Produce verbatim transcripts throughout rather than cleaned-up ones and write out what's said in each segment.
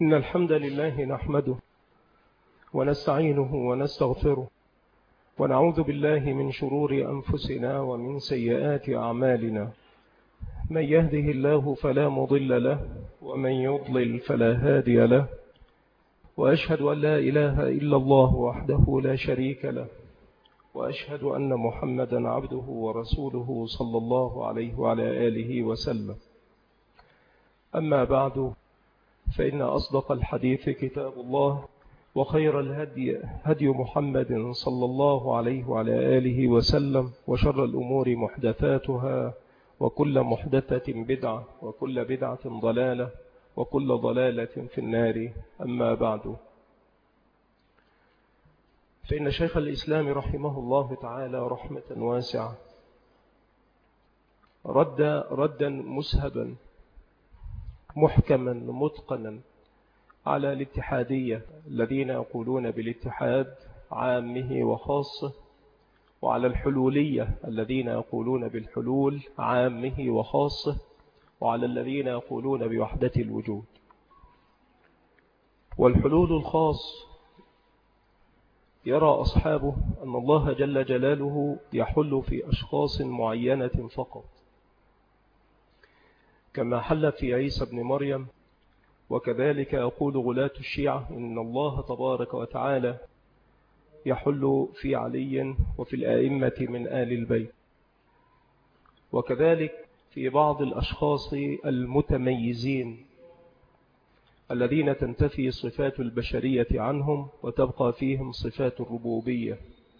إن الحمد لله نحمده ونستعينه ونستغفره ونعوذ بالله من شرور أنفسنا ومن سيئات أعمالنا. من يهده الله فلا مضل له ومن يضلل فلا هادي له، وأشهد أن لا إله إلا الله وحده لا شريك له، وأشهد أن محمدا عبده ورسوله صلى الله عليه وعلى آله وسلم. أما بعد، فإن أصدق الحديث كتاب الله، وخير الهدي هدي محمد صلى الله عليه وعلى آله وسلم، وشر الأمور محدثاتها، وكل محدثة بدعة، وكل بدعة ضلالة، وكل ضلالة في النار. أما بعد، فإن شيخ الإسلام رحمه الله تعالى رحمة واسعة رد ردا مسهبا محكما متقنا على الاتحادية الذين يقولون بالاتحاد عامه وخاصه، وعلى الحلولية الذين يقولون بالحلول عامه وخاصه، وعلى الذين يقولون بوحدة الوجود. والحلول الخاص يرى أصحابه أن الله جل جلاله يحل في أشخاص معينة فقط، كما حل في عيسى بن مريم. وكذلك يقول غلاة الشيعة إن الله تبارك وتعالى يحل في علي وفي الآئمة من آل البيت. وكذلك في بعض الأشخاص المتميزين الذين تنتفي صفات البشرية عنهم وتبقى فيهم صفات الربوبية.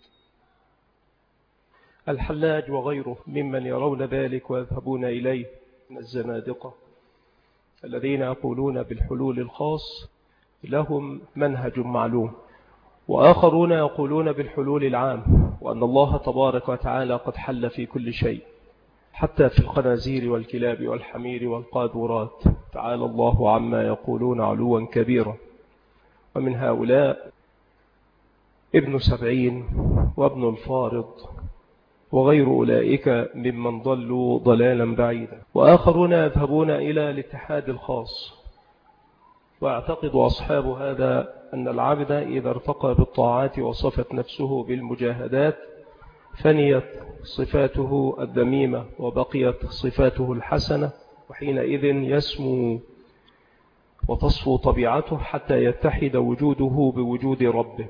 الحلاج وغيره ممن يرون ذلك ويذهبون إليه من الزنادقة الذين يقولون بالحلول الخاص لهم منهج معلوم، وآخرون يقولون بالحلول العام، وأن الله تبارك وتعالى قد حل في كل شيء، حتى في الخنازير والكلاب والحمير والقاذورات. تعالى الله عما يقولون علوا كبيرا. ومن هؤلاء ابن سبعين وابن الفارض وغير أولئك ممن ضلوا ضلالا بعيدا. وآخرون يذهبون إلى الاتحاد الخاص، ويعتقد أصحاب هذا أن العبد إذا ارتقى بالطاعات وصفت نفسه بالمجاهدات فنيت صفاته الذميمة وبقيت صفاته الحسنة، وحينئذ يسمو وتصفو طبيعته حتى يتحد وجوده بوجود ربه.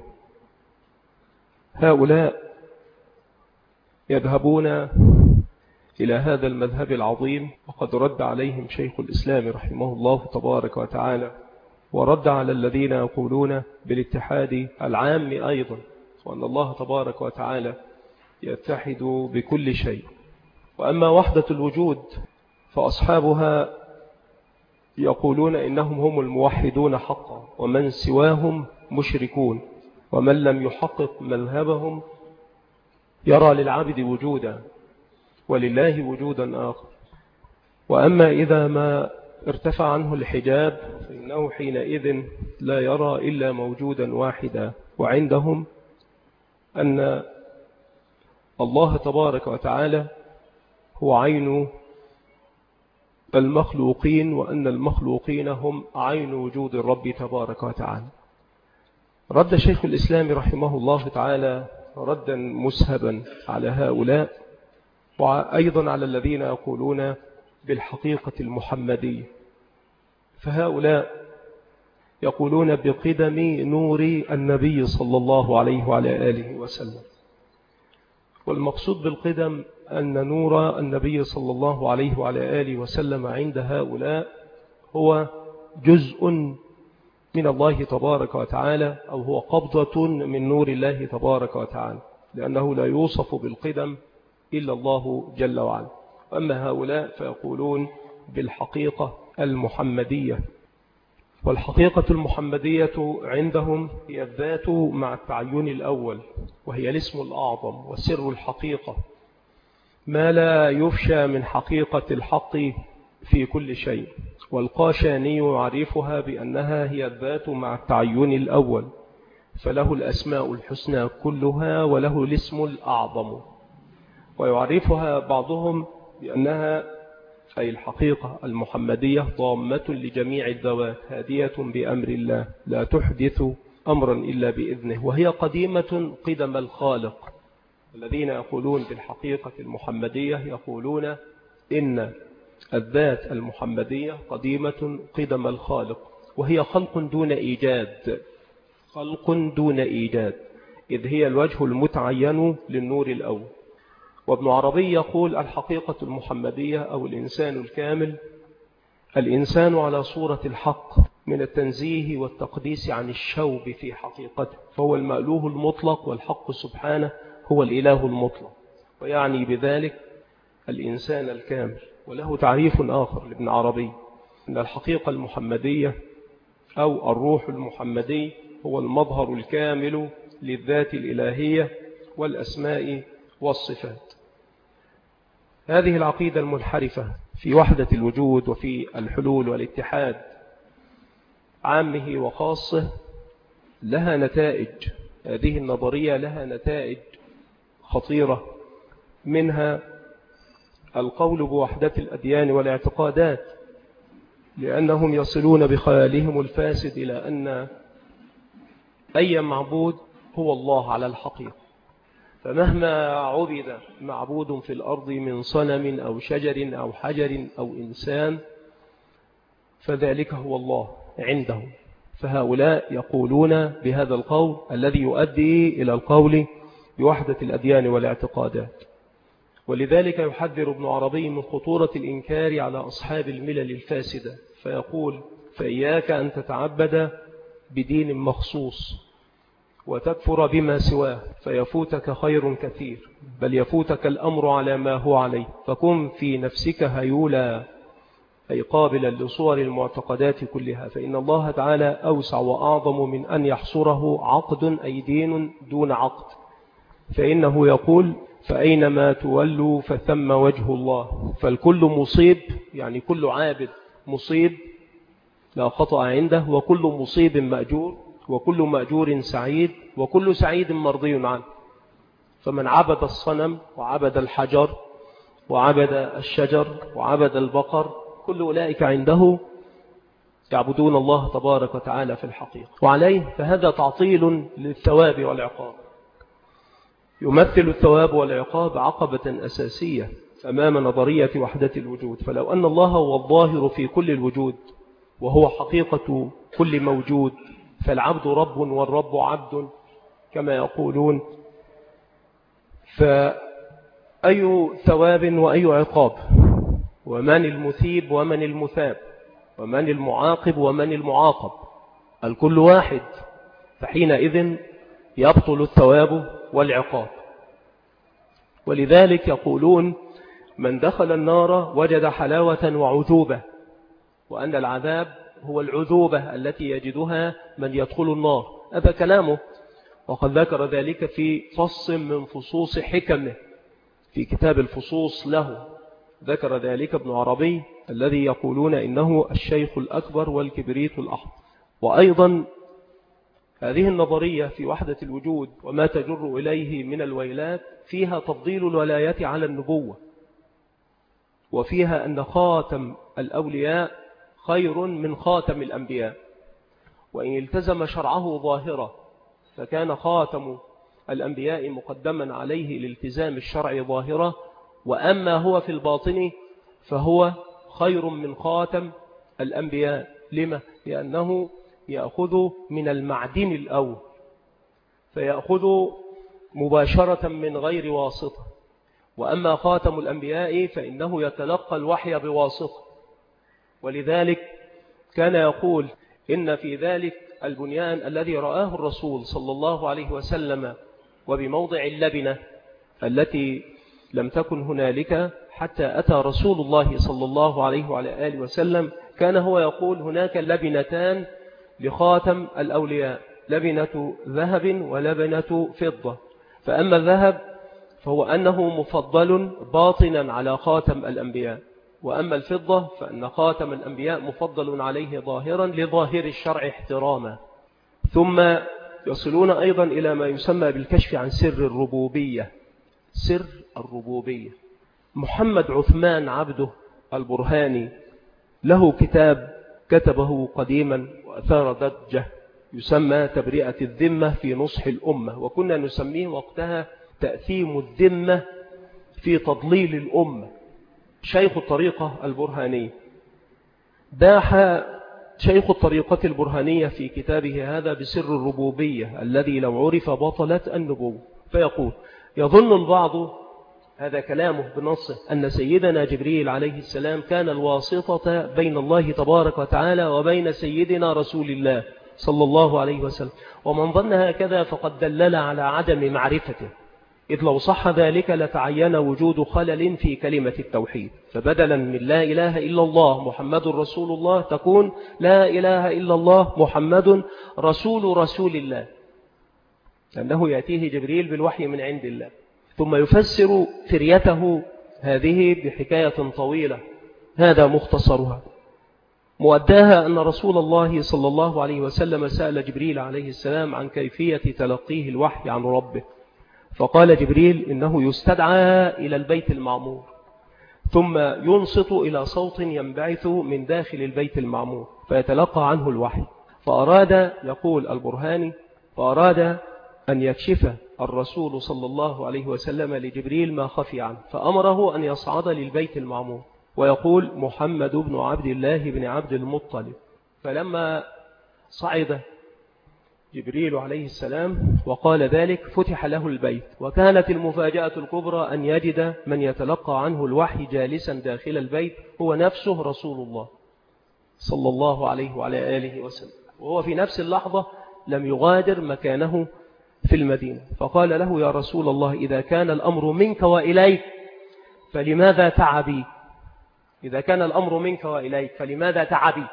هؤلاء يذهبون إلى هذا المذهب العظيم، وقد رد عليهم شيخ الإسلام رحمه الله تبارك وتعالى، ورد على الذين يقولون بالاتحاد العام أيضا، وأن الله تبارك وتعالى يتحد بكل شيء. وأما وحدة الوجود فأصحابها يقولون إنهم هم الموحدون حقا، ومن سواهم مشركون، ومن لم يحقق مذهبهم يرى للعبد وجودا ولله وجودا آخر. وأما إذا ما ارتفع عنه الحجاب فإنه حينئذ لا يرى إلا موجودا واحدا. وعندهم أن الله تبارك وتعالى هو عين المخلوقين، وأن المخلوقين هم عين وجود الرب تبارك وتعالى. رد شيخ الإسلام رحمه الله تعالى ردا مسهبا على هؤلاء، وأيضا على الذين يقولون بالحقيقة المحمدية. فهؤلاء يقولون بقدم نور النبي صلى الله عليه وعلى آله وسلم. والمقصود بالقدم أن نور النبي صلى الله عليه وعلى آله وسلم عند هؤلاء هو جزء من الله تبارك وتعالى، أو هو قبضة من نور الله تبارك وتعالى، لأنه لا يوصف بالقدم إلا الله جل وعلا. أما هؤلاء فيقولون بالحقيقة المحمدية. والحقيقة المحمدية عندهم هي الذات مع التعين الأول، وهي الاسم الأعظم وسر الحقيقة، ما لا يفشى من حقيقة الحق في كل شيء. والقاشاني يعرفها بأنها هي الذات مع التعين الأول، فله الأسماء الحسنى كلها وله الاسم الأعظم. ويعرفها بعضهم بأنها أي الحقيقة المحمدية ضامة لجميع الذوات هادية بأمر الله لا تحدث أمرا إلا بإذنه، وهي قديمة قدم الخالق. الذين يقولون بالحقيقة المحمدية يقولون إن الذات المحمدية قديمة قدم الخالق، وهي خلق دون إيجاد، خلق دون إيجاد، إذ هي الوجه المتعين للنور الأول. وابن عربي يقول الحقيقة المحمدية أو الإنسان الكامل الإنسان على صورة الحق من التنزيه والتقديس عن الشوب في حقيقته، فهو المألوه المطلق، والحق سبحانه هو الإله المطلق، ويعني بذلك الإنسان الكامل. وله تعريف آخر لابن عربي أن الحقيقة المحمدية أو الروح المحمدي هو المظهر الكامل للذات الإلهية والأسماء والصفات. هذه العقيدة المنحرفة في وحدة الوجود وفي الحلول والاتحاد عامه وخاصه لها نتائج، هذه النظرية لها نتائج خطيرة، منها القول بوحدة الأديان والاعتقادات، لأنهم يصلون بخيالهم الفاسد إلى أن أي معبود هو الله على الحقيقة، فمهما عبد معبود في الأرض من صنم أو شجر أو حجر أو إنسان فذلك هو الله عندهم. فهؤلاء يقولون بهذا القول الذي يؤدي إلى القول بوحدة الأديان والاعتقادات. ولذلك يحذر ابن عربي من خطورة الإنكار على أصحاب الملل الفاسدة، فيقول فإياك أن تتعبد بدين مخصوص وتكفر بما سواه فيفوتك خير كثير، بل يفوتك الأمر على ما هو عليه، فكن في نفسك هيولا أي قابلا لصور المعتقدات كلها، فإن الله تعالى أوسع وأعظم من أن يحصره عقد أي دين دون عقد، فإنه يقول فأينما تولوا فثم وجه الله، فالكل مصيب، يعني كل عابد مصيب لا خطأ عنده، وكل مصيب مأجور، وكل مأجور سعيد، وكل سعيد مرضي عنه. فمن عبد الصنم وعبد الحجر وعبد الشجر وعبد البقر كل أولئك عنده يعبدون الله تبارك وتعالى في الحقيقة، وعليه فهذا تعطيل للثواب والعقاب، يمثل الثواب والعقاب عقبة أساسية أمام نظرية وحدة الوجود. فلو أن الله هو الظاهر في كل الوجود وهو حقيقة كل موجود، فالعبد رب والرب عبد كما يقولون، فأي ثواب وأي عقاب، ومن المثيب ومن المثاب، ومن المعاقب ومن المعاقب، الكل واحد، فحينئذ يبطل الثواب والعقاب. ولذلك يقولون من دخل النار وجد حلاوة وعذوبة، وأن العذاب هو العذوبة التي يجدها من يدخل النار. هذا كلامه، وقد ذكر ذلك في فص من فصوص حكمه في كتاب الفصوص له، ذكر ذلك ابن عربي الذي يقولون إنه الشيخ الأكبر والكبريت الأحمر. وأيضا هذه النظرية في وحدة الوجود وما تجر إليه من الويلات فيها تفضيل الولايات على النبوة، وفيها أن خاتم الأولياء خير من خاتم الأنبياء، وإن التزم شرعه ظاهرة فكان خاتم الأنبياء مقدما عليه لالتزام الشرع ظاهرة، وأما هو في الباطن فهو خير من خاتم الأنبياء. لما؟ لأنه يأخذ من المعدن الأول، فيأخذ مباشرة من غير واسطة، وأما خاتم الأنبياء فإنه يتلقى الوحي بواسطة. ولذلك كان يقول إن في ذلك البنيان الذي رآه الرسول صلى الله عليه وسلم وبموضع اللبنة التي لم تكن هنالك حتى أتى رسول الله صلى الله عليه وعلى آله وسلم، كان هو يقول هناك لبنتان لخاتم الأولياء، لبنة ذهب ولبنة فضة، فأما الذهب فهو أنه مفضل باطنا على خاتم الأنبياء، وأما الفضة فأن خاتم الأنبياء مفضل عليه ظاهرا لظاهر الشرع احتراما. ثم يصلون أيضا إلى ما يسمى بالكشف عن سر الربوبية. سر الربوبية محمد عثمان عبده البرهاني له كتاب كتبه قديما وأثار ضجة يسمى تبرئة الذمة في نصح الأمة، وكنا نسميه وقتها تأثيم الذمة في تضليل الأمة. شيخ الطريقة البرهانية باح شيخ الطريقة البرهانية في كتابه هذا بسر الربوبية الذي لو عرف بطلت النبوة، فيقول: يظن البعض، هذا كلامه بنصه، أن سيدنا جبريل عليه السلام كان الواسطة بين الله تبارك وتعالى وبين سيدنا رسول الله صلى الله عليه وسلم، ومن ظن هكذا فقد دلل على عدم معرفته، إذ لو صح ذلك لتعين وجود خلل في كلمة التوحيد، فبدلا من لا إله إلا الله محمد رسول الله تكون لا إله إلا الله محمد رسول رسول الله، لأنه يأتيه جبريل بالوحي من عند الله. ثم يفسر فريته هذه بحكاية طويلة، هذا مختصرها. مؤداها أن رسول الله صلى الله عليه وسلم سأل جبريل عليه السلام عن كيفية تلقيه الوحي عن ربه، فقال جبريل: إنه يستدعى إلى البيت المعمور ثم ينصت إلى صوت ينبعث من داخل البيت المعمور فيتلقى عنه الوحي. فأراد، يقول البرهاني، فأراد أن يكشف الرسول صلى الله عليه وسلم لجبريل ما خفي عنه، فأمره أن يصعد للبيت المعمور ويقول: محمد بن عبد الله بن عبد المطلب. فلما صعد جبريل عليه السلام وقال ذلك فتح له البيت، وكانت المفاجأة الكبرى أن يجد من يتلقى عنه الوحي جالسا داخل البيت هو نفسه رسول الله صلى الله عليه وعلى آله وسلم، وهو في نفس اللحظة لم يغادر مكانه في المدينة. فقال له: يا رسول الله، إذا كان الأمر منك وإليك فلماذا تعبي؟ إذا كان الأمر منك وإليك فلماذا تعبي؟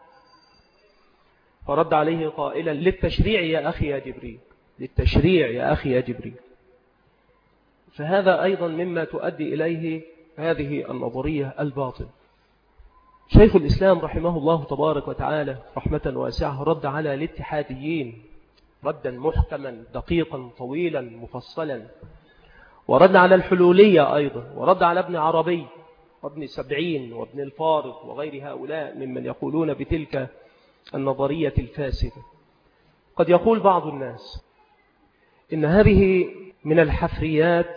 فرد عليه قائلا: للتشريع يا أخي يا جبريل، للتشريع يا أخي يا جبريل. فهذا أيضا مما تؤدي إليه هذه النظرية الباطل. شيخ الإسلام رحمه الله تبارك وتعالى رحمة واسعة رد على الاتحاديين ردا محكما دقيقا طويلا مفصلا، ورد على الحلولية أيضا، ورد على ابن عربي وابن سبعين وابن الفارض وغير هؤلاء ممن يقولون بتلك النظرية الفاسدة. قد يقول بعض الناس إن هذه من الحفريات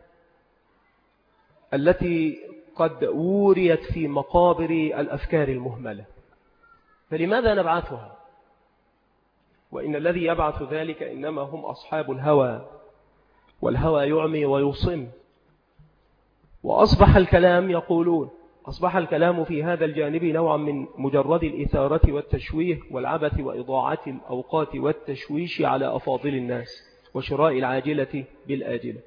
التي قد وريت في مقابر الأفكار المهملة، فلماذا نبعثها؟ وإن الذي يبعث ذلك إنما هم أصحاب الهوى، والهوى يعمي ويصم. وأصبح الكلام، يقولون أصبح الكلام في هذا الجانب نوعا من مجرد الإثارة والتشويه والعبث وإضاعة الأوقات والتشويش على أفاضل الناس وشراء العاجلة بالآجلة.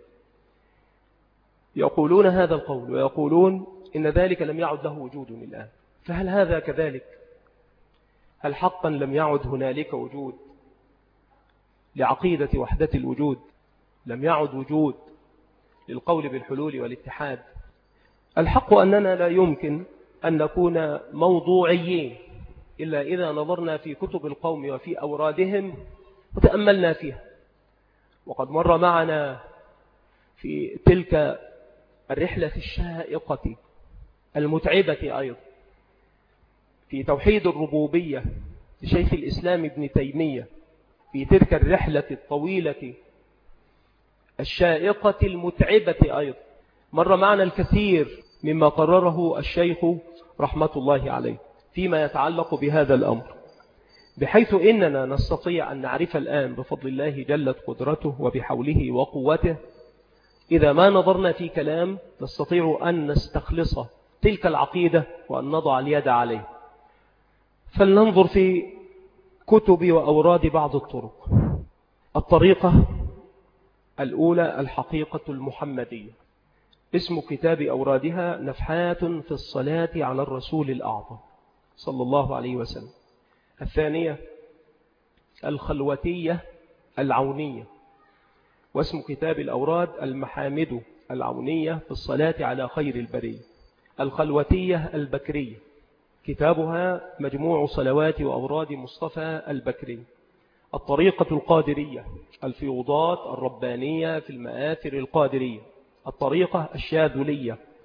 يقولون هذا القول ويقولون إن ذلك لم يعد له وجود الآن. فهل هذا كذلك؟ هل حقا لم يعد هنالك وجود لعقيدة وحدة الوجود؟ لم يعد وجود للقول بالحلول والاتحاد؟ الحق أننا لا يمكن أن نكون موضوعيين إلا إذا نظرنا في كتب القوم وفي أورادهم وتأملنا فيها. وقد مر معنا في تلك الرحلة الشائقة المتعبة أيضا في توحيد الربوبية لشيخ الإسلام ابن تيمية، في تلك الرحلة الطويلة الشائقة المتعبة أيضا مر معنا الكثير مما قرره الشيخ رحمة الله عليه فيما يتعلق بهذا الأمر، بحيث إننا نستطيع أن نعرف الآن بفضل الله جلت قدرته وبحوله وقوته، إذا ما نظرنا في كلام نستطيع أن نستخلص تلك العقيدة وأن نضع اليد عليه. فلننظر في كتب وأوراد بعض الطرق. الطريقة الأولى الحقيقة المحمدية، اسم كتاب أورادها نفحات في الصلاة على الرسول الأعظم صلى الله عليه وسلم. الثانية الخلوتية العونية، واسم كتاب الأوراد المحامد العونية في الصلاة على خير البرية. الخلوتية البكرية كتابها مجموع صلوات وأوراد مصطفى البكري. الطريقة القادرية الفيوضات الربانية في المآثر القادرية. الطريقة الشاذلية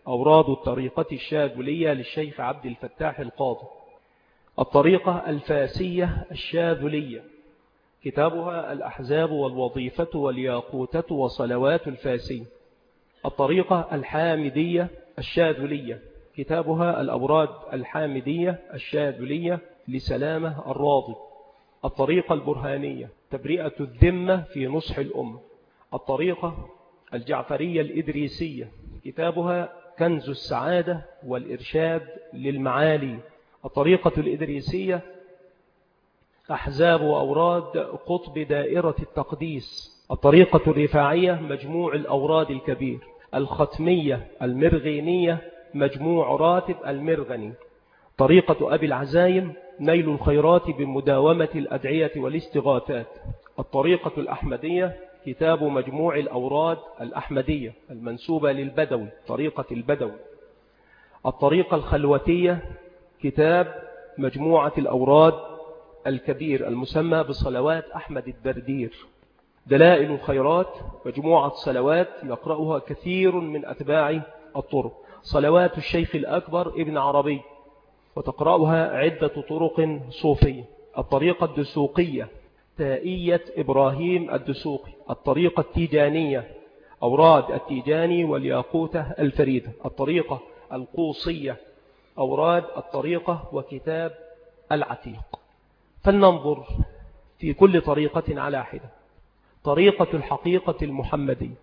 أوراد الطريقة الشاذلية للشيخ عبد الفتاح القاضي. الطريقة الفاسية الشاذلية كتابها الأحزاب والوظيفة والياقوتة وصلوات الفاسي. الطريقة الحامدية الشاذلية كتابها الأوراد الحامدية الشاذلية لسلامة الراضي. الطريقة البرهانية تبرئة الذمة في نصح الأمة. الطريقة الجعفرية الإدريسية كتابها كنز السعادة والإرشاد للمعالي. الطريقة الإدريسية أحزاب وأوراد قطب دائرة التقديس. الطريقة الرفاعية مجموع الأوراد الكبير. الختمية المرغينية مجموع راتب المرغني. طريقة أبي العزايم نيل الخيرات بمداومة الأدعية والاستغاثات. الطريقة الأحمدية كتاب مجموع الأوراد الأحمدية المنسوبة للبدوي طريقة البدوي. الطريقة الخلوتية كتاب مجموعة الأوراد الكبير المسمى بصلوات أحمد الدردير. دلائل الخيرات مجموعة صلوات يقرأها كثير من أتباع الطرق. صلوات الشيخ الأكبر ابن عربي وتقرأها عدة طرق صوفية. الطريقة الدسوقية تائية إبراهيم الدسوقي. الطريقة التيجانية أوراد التيجاني والياقوتة الفريدة. الطريقة القوصية أوراد الطريقة وكتاب العتيق. فلننظر في كل طريقة على حدة. طريقة الحقيقة المحمدية.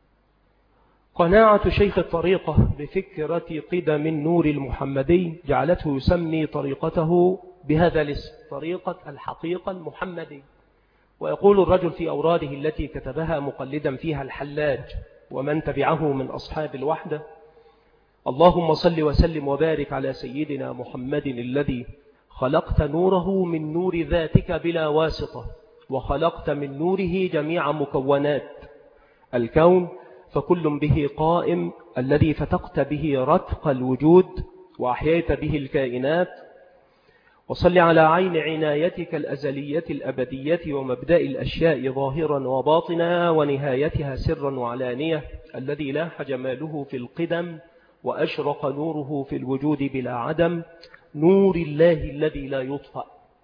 قناعة شيخ الطريقة بفكرة قدم النور المحمدي جعلته يسمي طريقته بهذا الاسم طريقة الحقيقة المحمدية. ويقول الرجل في أوراده التي كتبها مقلدا فيها الحلاج ومن تبعه من أصحاب الوحدة: اللهم صل وسلم وبارك على سيدنا محمد الذي خلقت نوره من نور ذاتك بلا واسطة، وخلقت من نوره جميع مكونات الكون، فكل به قائم، الذي فتقت به رتق الوجود وأحييت به الكائنات. وصل على عين عنايتك الأزلية الأبدية ومبدأ الأشياء ظاهرا وباطنا ونهايتها سرا وعلانية، الذي لاح جماله في القدم وأشرق نوره في الوجود بلا عدم، نور الله الذي لا يطفأ.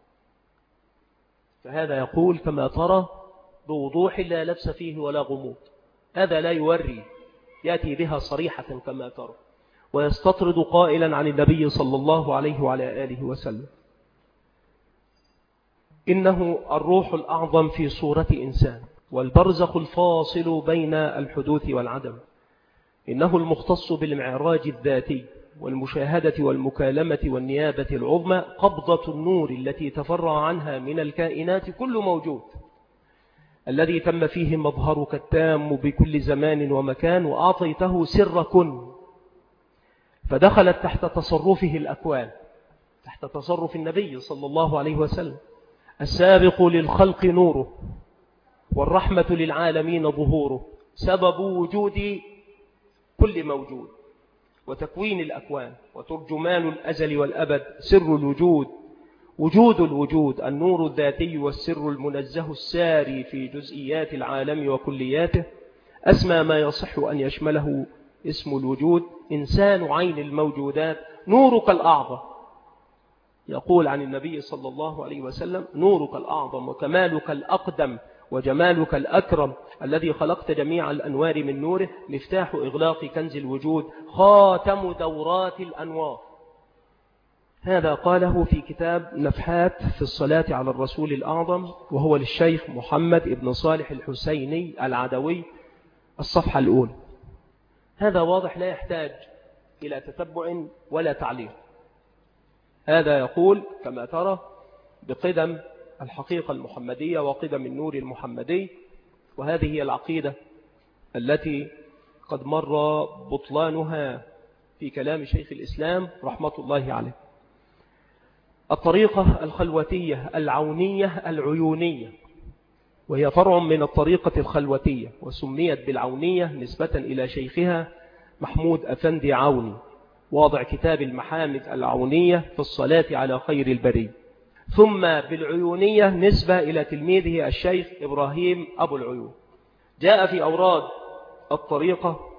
فهذا يقول كما ترى بوضوح لا لبس فيه ولا غموض. هذا لا يوري، يأتي بها صريحة كما ترى، ويستطرد قائلا عن النبي صلى الله عليه وعلى آله وسلم: إنه الروح الأعظم في صورة إنسان، والبرزخ الفاصل بين الحدوث والعدم. إنه المختص بالمعراج الذاتي والمشاهدة والمكالمة والنيابة العظمى، قبضة النور التي تفرع عنها من الكائنات كل موجود، الذي تم فيه مظهرك التام بكل زمان ومكان، وأعطيته سر كن، فدخلت تحت تصرفه الأكوان، تحت تصرف النبي صلى الله عليه وسلم. السابق للخلق نوره، والرحمة للعالمين ظهوره، سبب وجود كل موجود وتكوين الأكوان، وترجمان الأزل والأبد، سر الوجود، وجود الوجود، النور الذاتي والسر المنزه الساري في جزئيات العالم وكلياته، أسمى ما يصح أن يشمله اسم الوجود، إنسان عين الموجودات، نورك الأعظم. يقول عن النبي صلى الله عليه وسلم: نورك الأعظم وكمالك الأقدم وجمالك الأكرم، الذي خلقت جميع الأنوار من نوره، مفتاح إغلاق كنز الوجود، خاتم دورات الأنوار. هذا قاله في كتاب نفحات في الصلاة على الرسول الأعظم، وهو للشيخ محمد ابن صالح الحسيني العدوي، الصفحة الأولى. هذا واضح لا يحتاج إلى تتبع ولا تعليق. هذا يقول كما ترى بقدم الحقيقة المحمدية وقدم النور المحمدي، وهذه هي العقيدة التي قد مر بطلانها في كلام شيخ الإسلام رحمة الله عليه. الطريقة الخلوتية العونية العيونية، وهي فرع من الطريقة الخلوتية، وسميت بالعونية نسبة إلى شيخها محمود أفندي عوني، واضع كتاب المحامد العونية في الصلاة على خير البرية. ثم بالعيونية نسبة إلى تلميذه الشيخ إبراهيم أبو العيون. جاء في أوراد الطريقة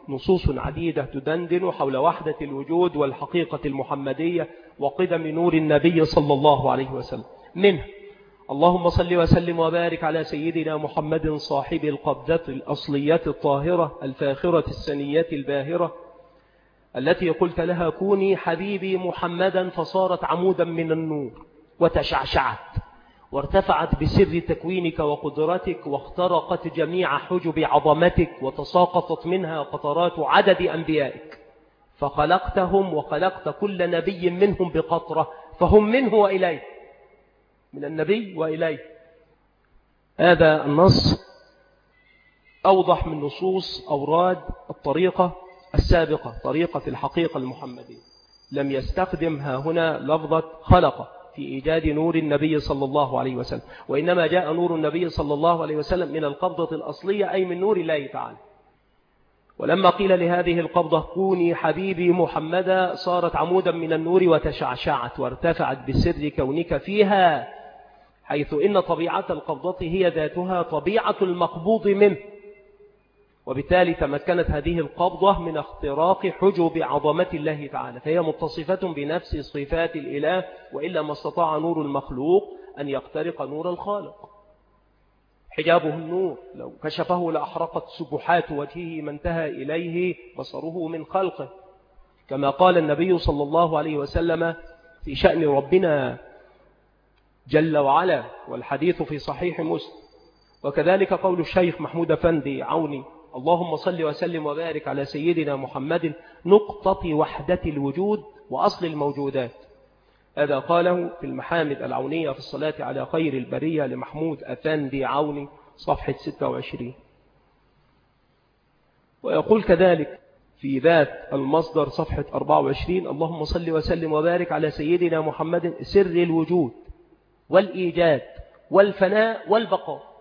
نصوص عديدة تدندن حول وحدة الوجود والحقيقة المحمدية وقدم نور النبي صلى الله عليه وسلم. منها اللهم صل وسلم وبارك على سيدنا محمد صاحب القبضة الأصلية الطاهرة الفاخرة السنية الباهرة التي قلت لها كوني حبيبي محمدا فصارت عمودا من النور وتشعشعت وارتفعت بسر تكوينك وقدرتك واخترقت جميع حجب عظمتك وتساقطت منها قطرات عدد أنبيائك فخلقتهم وخلقت كل نبي منهم بقطرة فهم منه وإليه، من النبي وإليه. هذا النص أوضح من نصوص أوراد الطريقة السابقة، طريقة الحقيقة المحمدية. لم يستخدمها هنا لفظة خلق في إيجاد نور النبي صلى الله عليه وسلم، وإنما جاء نور النبي صلى الله عليه وسلم من القبضة الأصلية أي من نور الله تعالى. ولما قيل لهذه القبضة كوني حبيبي محمدا صارت عمودا من النور وتشعشعت وارتفعت بسر كونك فيها، حيث إن طبيعة القبضة هي ذاتها طبيعة المقبوض منه، وبالتالي تمكنت هذه القبضة من اختراق حجب عظمة الله تعالى، فهي متصفة بنفس صفات الإله، وإلا ما استطاع نور المخلوق أن يخترق نور الخالق. حجابه النور، لو كشفه لأحرقت سبحات وجهه ما انتهى إليه بصره من خلقه، كما قال النبي صلى الله عليه وسلم في شأن ربنا جل وعلا، والحديث في صحيح مسلم. وكذلك قول الشيخ محمود أفندي عوني اللهم صل وسلم وبارك على سيدنا محمد نقطة وحدة الوجود وأصل الموجودات. هذا قاله في المحامد العونية في الصلاة على خير البرية لمحمود أفندي عوني صفحة ستة وعشرين. ويقول كذلك في ذات المصدر صفحة أربعة وعشرين اللهم صل وسلم وبارك على سيدنا محمد سر الوجود والإيجاد والفناء والبقاء.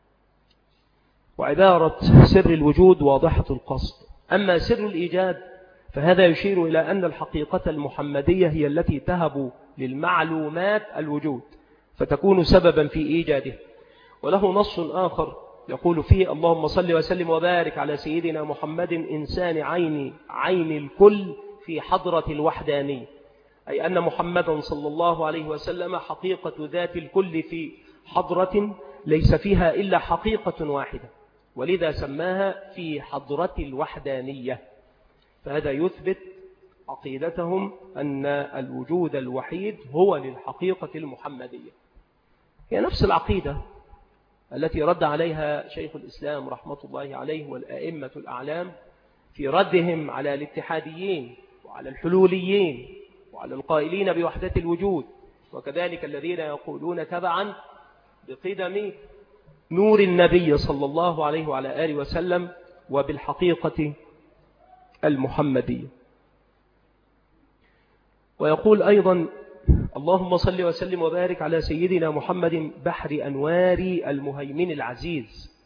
وعبارة سر الوجود واضحة القصد، أما سر الإيجاد فهذا يشير إلى أن الحقيقة المحمدية هي التي تهب للمعلومات الوجود فتكون سببا في إيجاده. وله نص آخر يقول فيه اللهم صل وسلم وبارك على سيدنا محمد إنسان عين عين الكل في حضرة الوحدانية، أي أن محمدا صلى الله عليه وسلم حقيقة ذات الكل في حضرة ليس فيها إلا حقيقة واحدة، ولذا سماها في حضرة الوحدانية. فهذا يثبت عقيدتهم أن الوجود الوحيد هو للحقيقة المحمدية. هي نفس العقيدة التي رد عليها شيخ الإسلام رحمة الله عليه والأئمة الأعلام في ردهم على الاتحاديين وعلى الحلوليين وعلى القائلين بوحدة الوجود، وكذلك الذين يقولون تبعا بقدم نور النبي صلى الله عليه وعلى آله وسلم وبالحقيقة المحمدية. ويقول أيضا اللهم صل وسلم وبارك على سيدنا محمد بحر أنوار المهيمن العزيز.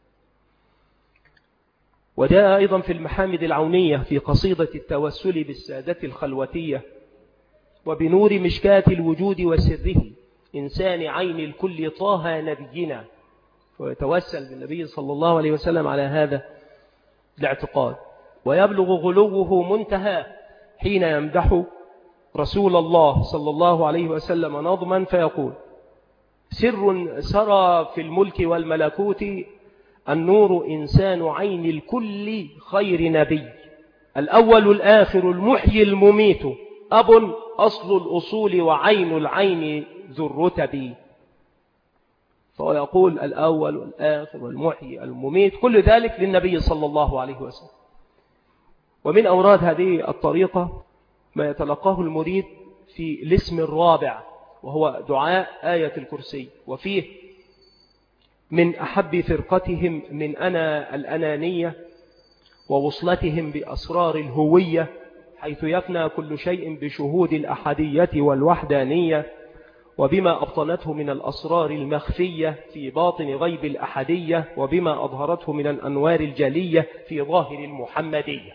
وجاء أيضا في المحامد العونية في قصيدة التوسل بالسادة الخلوتية وبنور مشكاة الوجود وسره إنسان عين الكل طه نبينا، ويتوسل بالنبي صلى الله عليه وسلم على هذا الاعتقاد. ويبلغ غلوه منتهى حين يمدح رسول الله صلى الله عليه وسلم نظما فيقول سر سرى في الملك والملكوت النور إنسان عين الكل خير نبي الأول الآخر المحيي المميت أب أصل الأصول وعين العين ذو الرتب. فهو يقول الأول والآخر والمحيي المميت، كل ذلك للنبي صلى الله عليه وسلم. ومن أوراد هذه الطريقة ما يتلقاه المريد في الاسم الرابع وهو دعاء آية الكرسي، وفيه من أحب فرقتهم من أنا الأنانية ووصلتهم بأسرار الهوية حيث يفنى كل شيء بشهود الأحدية والوحدانية وبما أبطنته من الأسرار المخفية في باطن غيب الأحدية وبما أظهرته من الأنوار الجلية في ظاهر المحمدية.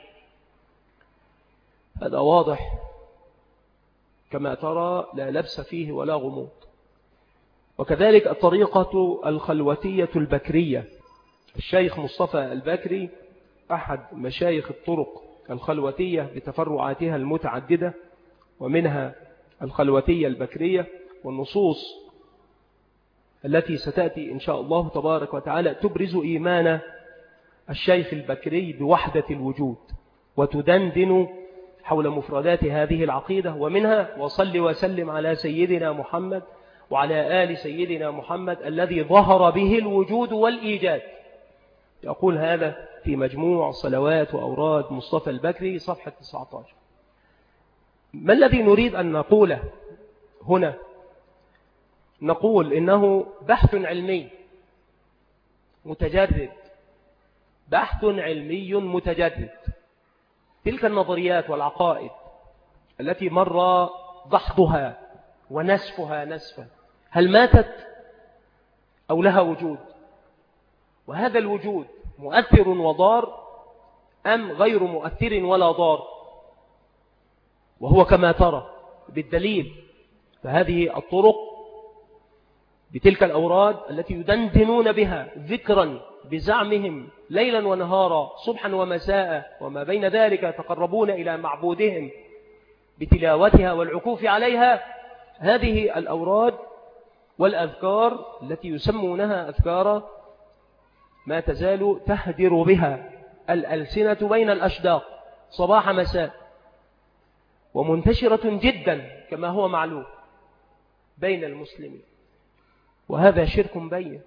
هذا واضح كما ترى، لا لبس فيه ولا غموض. وكذلك الطريقة الخلوتية البكرية، الشيخ مصطفى البكري أحد مشايخ الطرق الخلوتية بتفرعاتها المتعددة، ومنها الخلوتية البكرية، والنصوص التي ستأتي إن شاء الله تبارك وتعالى تبرز إيمان الشيخ البكري بوحدة الوجود، وتدندن حول مفردات هذه العقيدة، ومنها وصل وسلم على سيدنا محمد وعلى آل سيدنا محمد الذي ظهر به الوجود والإيجاد. يقول هذا في مجموع صلوات وأوراد مصطفى البكري صفحة تسعة عشر. ما الذي نريد أن نقوله هنا؟ نقول إنه بحث علمي متجدد، بحث علمي متجدد. تلك النظريات والعقائد التي مر ضحضها ونسفها نسفا، هل ماتت أو لها وجود؟ وهذا الوجود مؤثر وضار أم غير مؤثر ولا ضار؟ وهو كما ترى بالدليل. فهذه الطرق بتلك الأوراد التي يدندنون بها ذكرا بزعمهم ليلا ونهارا صبحا ومساء وما بين ذلك، يتقربون إلى معبودهم بتلاوتها والعكوف عليها. هذه الأوراد والأذكار التي يسمونها أذكارا ما تزال تهدر بها الألسنة بين الأشداق صباح مساء، ومنتشرة جدا كما هو معلوم بين المسلمين، وهذا شرك بين.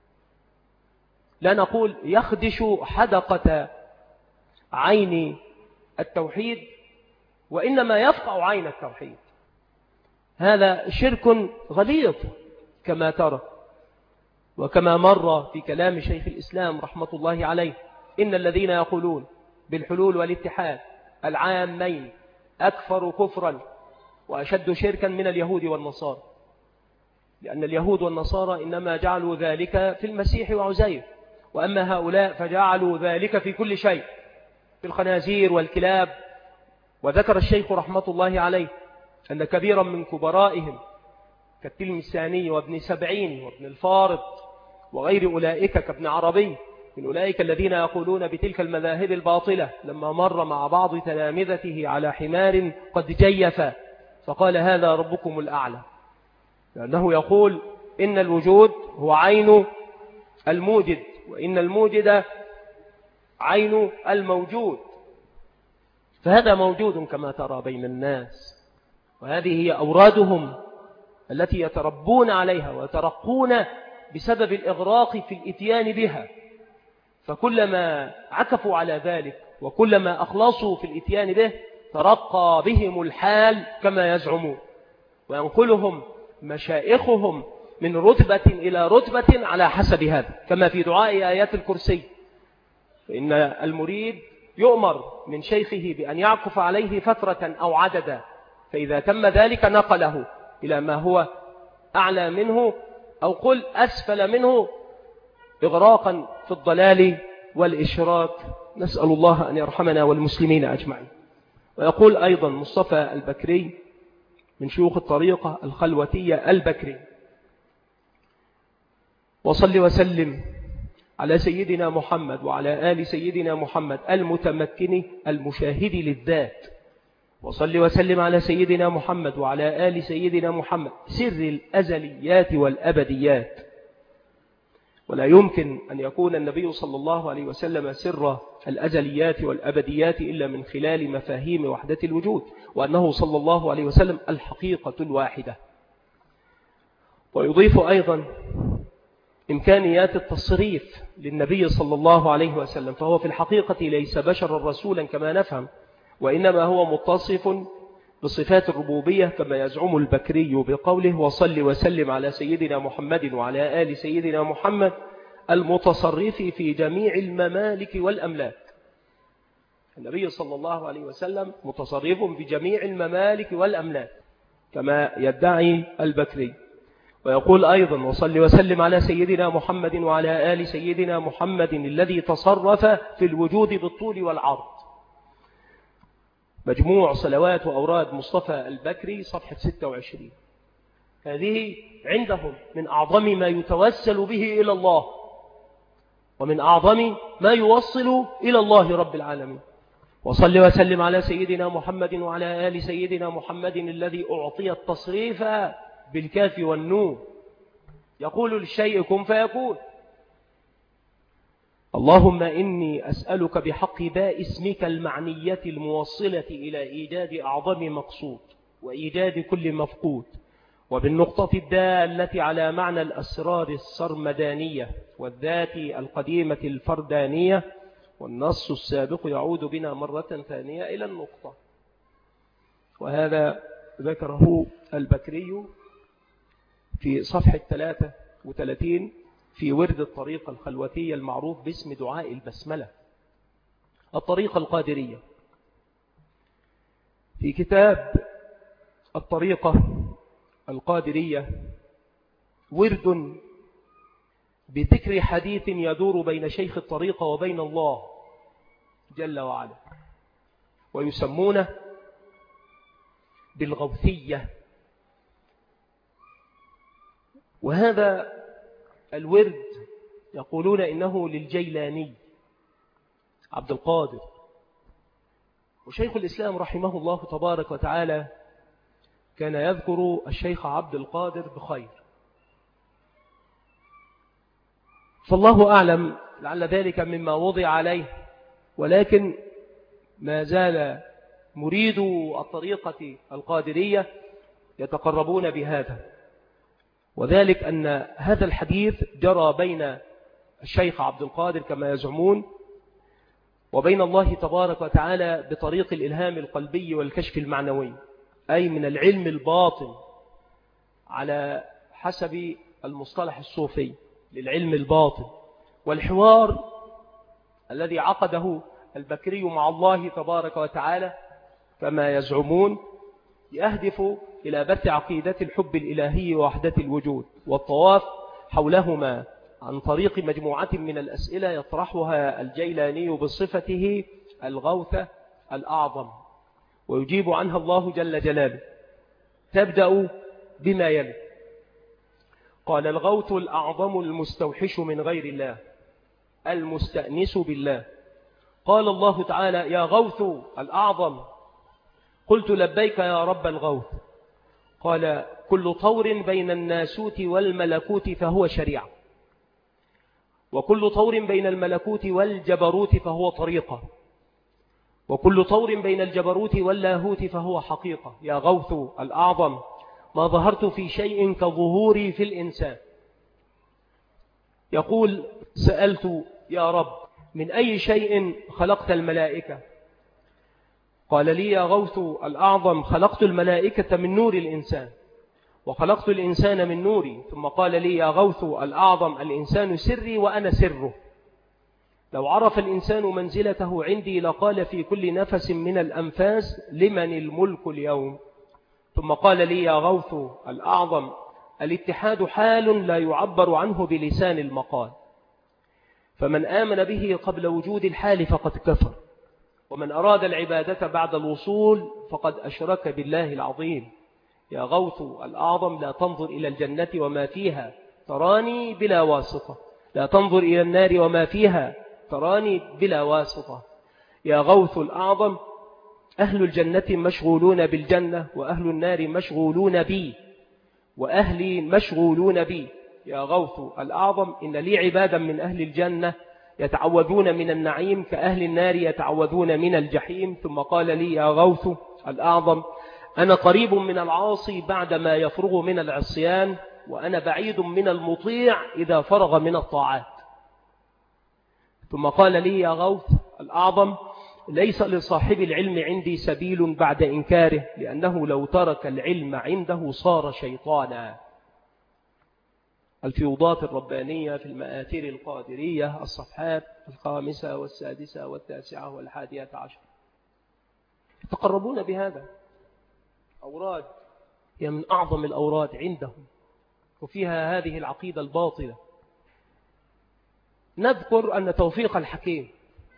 لا نقول يخدش حدقة عين التوحيد، وإنما يفقع عين التوحيد. هذا شرك غليظ كما ترى، وكما مر في كلام شيخ الإسلام رحمة الله عليه: إن الذين يقولون بالحلول والاتحاد العامين أكثر كفرا وأشد شركا من اليهود والنصارى، لأن اليهود والنصارى إنما جعلوا ذلك في المسيح وعزير، وأما هؤلاء فجعلوا ذلك في كل شيء، في الخنازير والكلاب. وذكر الشيخ رحمة الله عليه أن كبيرا من كبرائهم كالتلمساني وابن سبعين وابن الفارض وغير أولئك كابن عربي من أولئك الذين يقولون بتلك المذاهب الباطلة، لما مر مع بعض تلامذته على حمار قد جيف فقال: هذا ربكم الأعلى، لأنه يقول إن الوجود هو عين الموجد، وإن الموجد عين الموجود. فهذا موجود كما ترى بين الناس، وهذه هي أورادهم التي يتربون عليها ويترقون بسبب الإغراق في الإتيان بها. فكلما عكفوا على ذلك وكلما أخلصوا في الإتيان به ترقى بهم الحال كما يزعمون، وينقلهم مشائخهم من رتبة إلى رتبة على حسب هذا، كما في دعاء آيات الكرسي، فإن المريد يؤمر من شيخه بأن يعكف عليه فترة أو عددا، فإذا تم ذلك نقله إلى ما هو أعلى منه أو قل أسفل منه، إغراقا في الضلال والإشراك. نسأل الله أن يرحمنا والمسلمين أجمعين. ويقول أيضا مصطفى البكري من شيوخ الطريقة الخلوتية البكري: وصل وسلم على سيدنا محمد وعلى آل سيدنا محمد المتمكن المشاهد للذات، وصل وسلم على سيدنا محمد وعلى آل سيدنا محمد سر الأزليات والأبديات. ولا يمكن أن يكون النبي صلى الله عليه وسلم سر الأزليات والأبديات إلا من خلال مفاهيم وحدة الوجود، وأنه صلى الله عليه وسلم الحقيقة الواحدة. ويضيف أيضا إمكانيات التصريف للنبي صلى الله عليه وسلم، فهو في الحقيقة ليس بشرا رسولا كما نفهم، وإنما هو متصف بصفات الربوبية كما يزعم البكري بقوله: وصل وسلم على سيدنا محمد وعلى آل سيدنا محمد المتصرف في جميع الممالك والأملاك. النبي صلى الله عليه وسلم متصرف بجميع الممالك والأملاك كما يدعي البكري. ويقول أيضا: وصل وسلم على سيدنا محمد وعلى آل سيدنا محمد الذي تصرف في الوجود بالطول والعرض. مجموع صلوات وأوراد مصطفى البكري صفحة ستة وعشرين. هذه عندهم من أعظم ما يتوسل به إلى الله، ومن أعظم ما يوصل إلى الله رب العالمين. وصل وسلم على سيدنا محمد وعلى آل سيدنا محمد الذي أعطي التصريف بالكاف والنون، يقول للشيء كن فيكون. اللهم إني أسألك بحق باء اسمك المعنية الموصلة إلى إيجاد أعظم مقصود وإيجاد كل مفقود، وبالنقطة الدالة على معنى الأسرار السرمدانية والذات القديمة الفردانية، والنص السابق يعود بنا مرة ثانية إلى النقطة. وهذا ذكره البكري في صفحة ثلاثة وثلاثين في ورد الطريقة الخلوتية المعروف باسم دعاء البسملة. الطريقة القادرية في كتاب الطريقة القادرية ورد بذكر حديث يدور بين شيخ الطريقة وبين الله جل وعلا، ويسمونه بالغوثية. وهذا الورد يقولون إنه للجيلاني عبد القادر، وشيخ الإسلام رحمه الله تبارك وتعالى كان يذكر الشيخ عبد القادر بخير، فالله أعلم لعل ذلك مما وضع عليه، ولكن ما زال مريد الطريقة القادرية يتقربون بهذا، وذلك أن هذا الحديث جرى بين الشيخ عبد القادر كما يزعمون وبين الله تبارك وتعالى بطريق الإلهام القلبي والكشف المعنوي، أي من العلم الباطن على حسب المصطلح الصوفي للعلم الباطن. والحوار الذي عقده البكري مع الله تبارك وتعالى كما يزعمون يهدف إلى بث عقيدة الحب الإلهي ووحدة الوجود والطواف حولهما عن طريق مجموعة من الأسئلة يطرحها الجيلاني بصفته الغوث الأعظم، ويجيب عنها الله جل جلاله. تبدأ بما يلي: قال الغوث الأعظم المستوحش من غير الله المستأنس بالله. قال الله تعالى: يا غوث الأعظم. قلت لبيك يا رب الغوث. قال: كل طور بين الناسوت والملكوت فهو شريعة، وكل طور بين الملكوت والجبروت فهو طريقة، وكل طور بين الجبروت واللاهوت فهو حقيقة. يا غوث الأعظم، ما ظهرت في شيء كظهوري في الإنسان. يقول: سألت يا رب من أي شيء خلقت الملائكة؟ قال لي: يا غوث الأعظم، خلقت الملائكة من نور الإنسان، وخلقت الإنسان من نوري. ثم قال لي: يا غوث الأعظم، الإنسان سري وأنا سره. لو عرف الإنسان منزلته عندي لقال في كل نفس من الأنفاس: لمن الملك اليوم؟ ثم قال لي: يا غوث الأعظم، الاتحاد حال لا يعبر عنه بلسان المقال، فمن آمن به قبل وجود الحال فقد كفر، ومن أراد العبادة بعد الوصول فقد أشرك بالله العظيم. يا غوث الأعظم، لا تنظر إلى الجنة وما فيها تراني بلا واسطة، لا تنظر إلى النار وما فيها تراني بلا واسطة. يا غوث الأعظم، أهل الجنة مشغولون بالجنة، وأهل النار مشغولون بي، وأهلي مشغولون بي. يا غوث الأعظم، إن لي عبادا من أهل الجنة يتعوذون من النعيم كأهل النار يتعوذون من الجحيم. ثم قال لي: يا غوث الأعظم، أنا قريب من العاصي بعدما يفرغ من العصيان، وأنا بعيد من المطيع إذا فرغ من الطاعات. ثم قال لي: يا غوث الأعظم، ليس لصاحب العلم عندي سبيل بعد إنكاره، لأنه لو ترك العلم عنده صار شيطانا. الفيوضات الربانية في المآثير القادرية، الصفحات الخامسة والسادسة والتاسعة والحادية عشر. يتقربون بهذا أوراد هي من أعظم الأوراد عندهم، وفيها هذه العقيدة الباطلة. نذكر أن توفيق الحكيم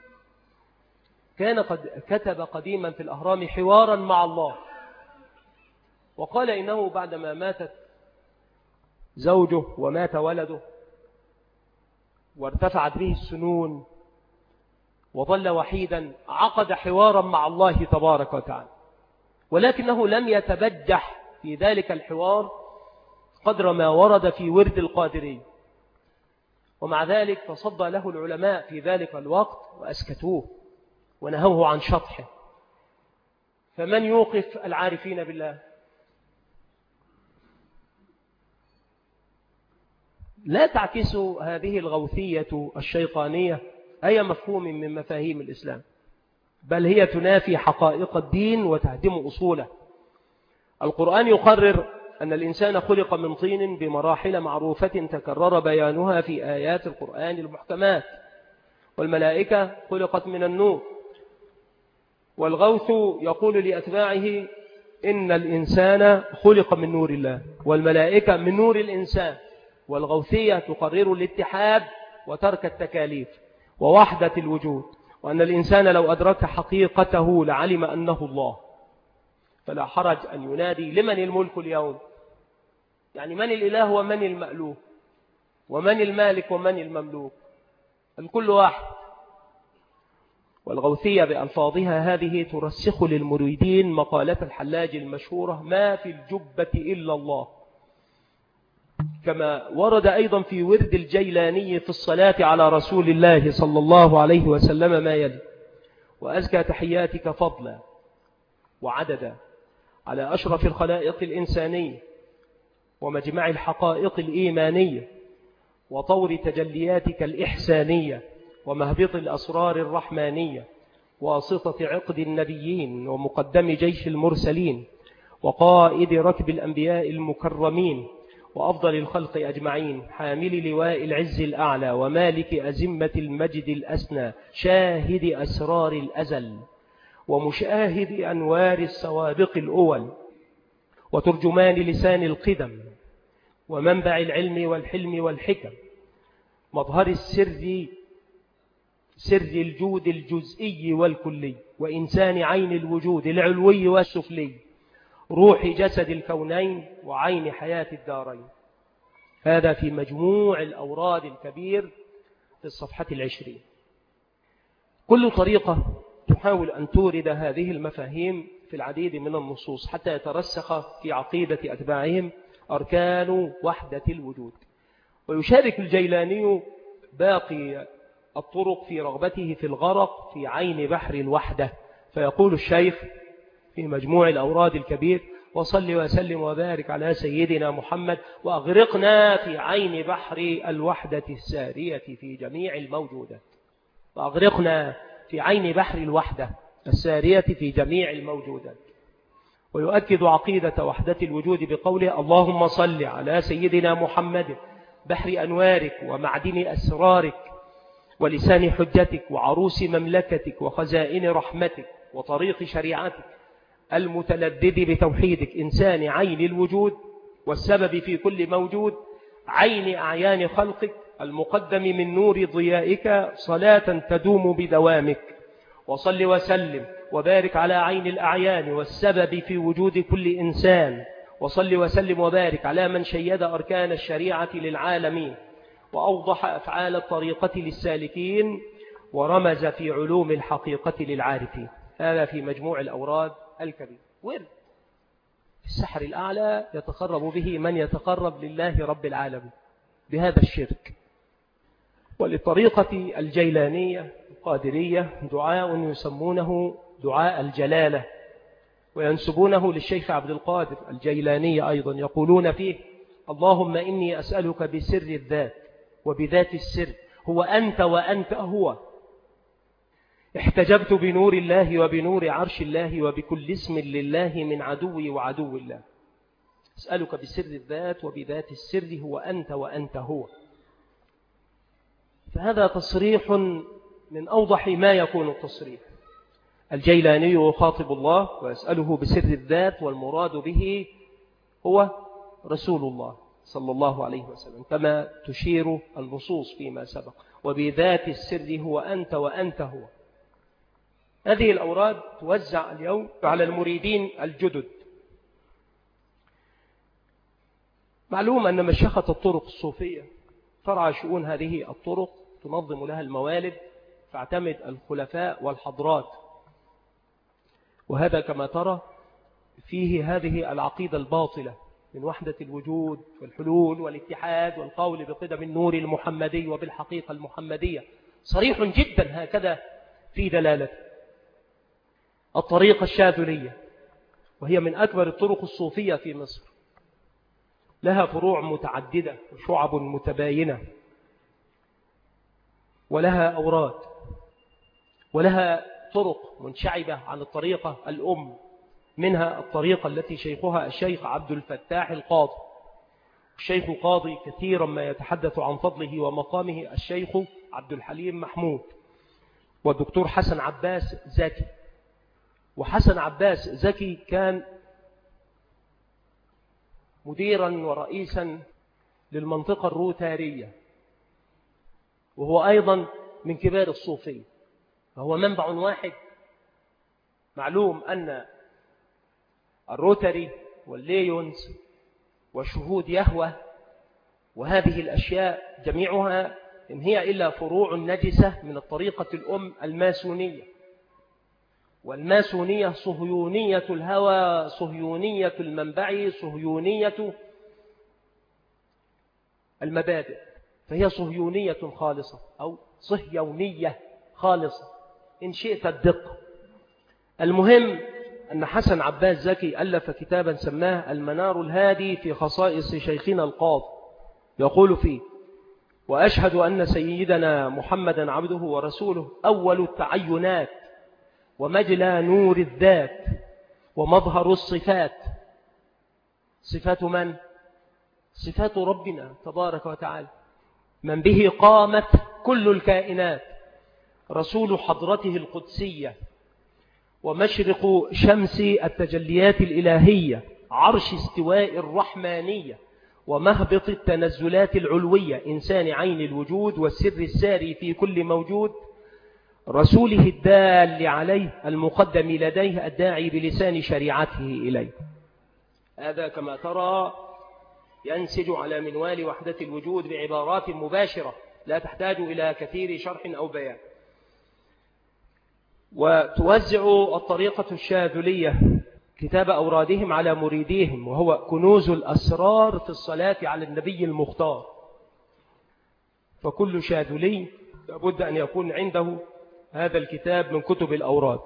كان قد كتب قديما في الأهرام حوارا مع الله، وقال إنه بعدما ماتت زوجه ومات ولده وارتفعت به السنون وظل وحيدا، عقد حوارا مع الله تبارك وتعالى، ولكنه لم يتبجح في ذلك الحوار قدر ما ورد في ورد القادري، ومع ذلك تصدى له العلماء في ذلك الوقت وأسكتوه ونهوه عن شطحه. فمن يوقف العارفين بالله؟ لا تعكس هذه الغوثية الشيطانية أي مفهوم من مفاهيم الإسلام، بل هي تنافي حقائق الدين وتهدم أصوله. القرآن يقرر أن الإنسان خلق من طين بمراحل معروفة تكرر بيانها في آيات القرآن المحكمات، والملائكة خلقت من النور، والغوث يقول لأتباعه إن الإنسان خلق من نور الله والملائكة من نور الإنسان. والغوثية تقرر الاتحاد وترك التكاليف ووحدة الوجود، وأن الإنسان لو أدرك حقيقته لعلم أنه الله. فلا حرج أن ينادي لمن الملك اليوم، يعني من الإله ومن المألوه ومن المالك ومن المملوك، الكل واحد. والغوثية بألفاظها هذه ترسخ للمريدين مقالة الحلاج المشهورة ما في الجبة إلا الله، كما ورد أيضا في ورد الجيلاني في الصلاة على رسول الله صلى الله عليه وسلم ما يلي: وأزكى تحياتك فضلا وعددا على أشرف الخلائق الإنسانية ومجمع الحقائق الإيمانية وطور تجلياتك الإحسانية ومهبط الأسرار الرحمانية واسطة عقد النبيين ومقدم جيش المرسلين وقائد ركب الأنبياء المكرمين وأفضل الخلق أجمعين، حامل لواء العز الأعلى ومالك أزمة المجد الأسنى، شاهد أسرار الأزل ومشاهد أنوار السوابق الأول وترجمان لسان القدم ومنبع العلم والحلم والحكم، مظهر السر سر الجود الجزئي والكلي وإنسان عين الوجود العلوي والسفلي، روح جسد الكونين وعين حياة الدارين. هذا في مجموع الأوراد الكبير في الصفحة العشرين. كل طريقة تحاول أن تورد هذه المفاهيم في العديد من النصوص حتى يترسخ في عقيدة أتباعهم أركان وحدة الوجود. ويشارك الجيلاني باقي الطرق في رغبته في الغرق في عين بحر الوحدة، فيقول الشيخ في مجموع الأوراد الكبير: وصل وسلم وبارك على سيدنا محمد وأغرقنا في عين بحر الوحدة السارية في جميع الموجودات. وأغرقنا في عين بحر الوحدة السارية في جميع الموجودات. ويؤكد عقيدة وحدة الوجود بقوله: اللهم صل على سيدنا محمد بحر أنوارك ومعدن أسرارك ولسان حجتك وعروس مملكتك وخزائن رحمتك وطريق شريعتك المتلذذ بتوحيدك، إنسان عين الوجود والسبب في كل موجود، عين أعيان خلقك المقدم من نور ضيائك، صلاة تدوم بدوامك. وصل وسلم وبارك على عين الأعيان والسبب في وجود كل إنسان. وصل وسلم وبارك على من شيد أركان الشريعة للعالمين وأوضح أفعال الطريقة للسالكين ورمز في علوم الحقيقة للعارفين. هذا في مجموع الأوراد الكبير. ورد في السحر الأعلى يتقرب به من يتقرب لله رب العالمين بهذا الشرك. وللطريقة الجيلانية القادرية دعاء يسمونه دعاء الجلالة وينسبونه للشيخ عبد القادر الجيلاني أيضا، يقولون فيه: اللهم إني أسألك بسر الذات وبذات السر، هو أنت وأنت هو، احتجبت بنور الله وبنور عرش الله وبكل اسم لله من عدوي وعدو الله. أسألك بسر الذات وبذات السر، هو أنت وأنت هو. فهذا تصريح من أوضح ما يكون التصريح. الجيلاني يخاطب الله ويسأله بسر الذات، والمراد به هو رسول الله صلى الله عليه وسلم كما تشير النصوص فيما سبق، وبذات السر هو أنت وأنت هو. هذه الأوراد توزع اليوم على المريدين الجدد. معلوم أن مشيخة الطرق الصوفية ترعى شؤون هذه الطرق تنظم لها الموالد، فاعتمد الخلفاء والحضرات. وهذا كما ترى فيه هذه العقيدة الباطلة من وحدة الوجود والحلول والاتحاد والقول بقدم النور المحمدي وبالحقيقة المحمدية، صريح جدا هكذا في دلالته. الطريقة الشاذلية، وهي من أكبر الطرق الصوفية في مصر، لها فروع متعددة وشعب متباينة، ولها أوراد، ولها طرق منشعبة عن الطريقة الأم، منها الطريقة التي شيخها الشيخ عبد الفتاح القاضي. الشيخ القاضي كثيرا ما يتحدث عن فضله ومقامه الشيخ عبد الحليم محمود، والدكتور حسن عباس زكي. وحسن عباس زكي كان مديرا ورئيسا للمنطقة الروتارية، وهو أيضا من كبار الصوفية، فهو منبع واحد. معلوم أن الروتاري والليونز وشهود يهوه وهذه الأشياء جميعها إن هي إلا فروع نجسة من الطريقة الأم الماسونية. والماسونية صهيونية الهوى، صهيونية المنبع، صهيونية المبادئ، فهي صهيونية خالصة أو صهيونية خالصة إن شئت الدقة. المهم أن حسن عباس زكي ألف كتابا سماه المنار الهادي في خصائص شيخنا القاضي، يقول فيه: وأشهد أن سيدنا محمدا عبده ورسوله أول التعينات ومجلى نور الذات ومظهر الصفات. صفات من؟ صفات ربنا تبارك وتعالى، من به قامت كل الكائنات، رسول حضرته القدسية، ومشرق شمس التجليات الإلهية، عرش استواء الرحمانية، ومهبط التنزلات العلوية، إنسان عين الوجود والسر الساري في كل موجود، رسوله الدال عليه المقدم لديه الداعي بلسان شريعته إليه. هذا كما ترى ينسج على منوال وحدة الوجود بعبارات مباشرة لا تحتاج إلى كثير شرح أو بيان. وتوزع الطريقة الشاذلية كتاب أورادهم على مريديهم، وهو كنوز الأسرار في الصلاة على النبي المختار. فكل شاذلي لابد أن يكون عنده هذا الكتاب من كتب الأوراد.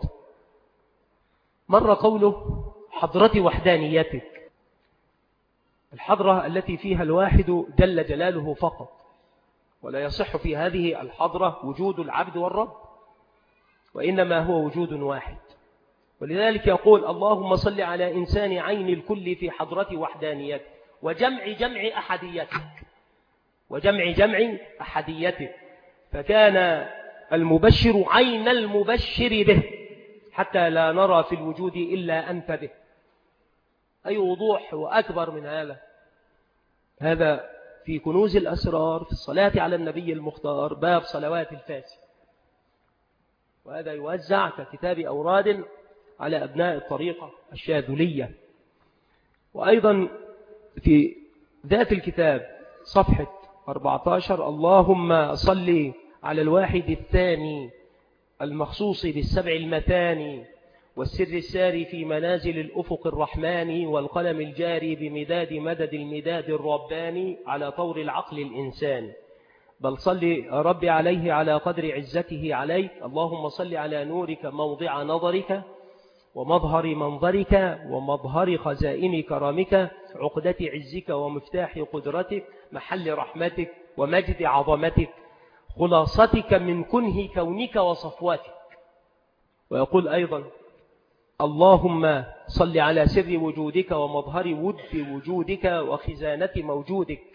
مر قوله حضرة وحدانيتك، الحضرة التي فيها الواحد جل جلاله فقط، ولا يصح في هذه الحضرة وجود العبد والرب، وإنما هو وجود واحد. ولذلك يقول اللهم صل على إنسان عين الكل في حضرة وحدانيتك وجمع جمع أحديتك، وجمع جمع أحديتك، فكان المبشر عين المبشر به حتى لا نرى في الوجود إلا أنت به. أي وضوح وأكبر من هذا؟ هذا في كنوز الأسرار في الصلاة على النبي المختار، باب صلوات الفاتح. وهذا يوزع ككتاب أوراد على أبناء الطريقة الشاذلية. وأيضا في ذات الكتاب صفحة أربعة عشر: اللهم صل على الواحد الثاني المخصوص بالسبع المثاني والسر الساري في منازل الأفق الرحماني والقلم الجاري بمداد مدد المداد الرباني على طور العقل الإنساني، بل صل ربي عليه على قدر عزته عليك. اللهم صل على نورك موضع نظرك ومظهر منظرك ومظهر خزائن كرامك، عقدة عزك ومفتاح قدرتك، محل رحمتك ومجد عظمتك، خلاصتك من كنه كونك وصفواتك. ويقول أيضا اللهم صل على سر وجودك ومظهر ود وجودك وخزانة موجودك.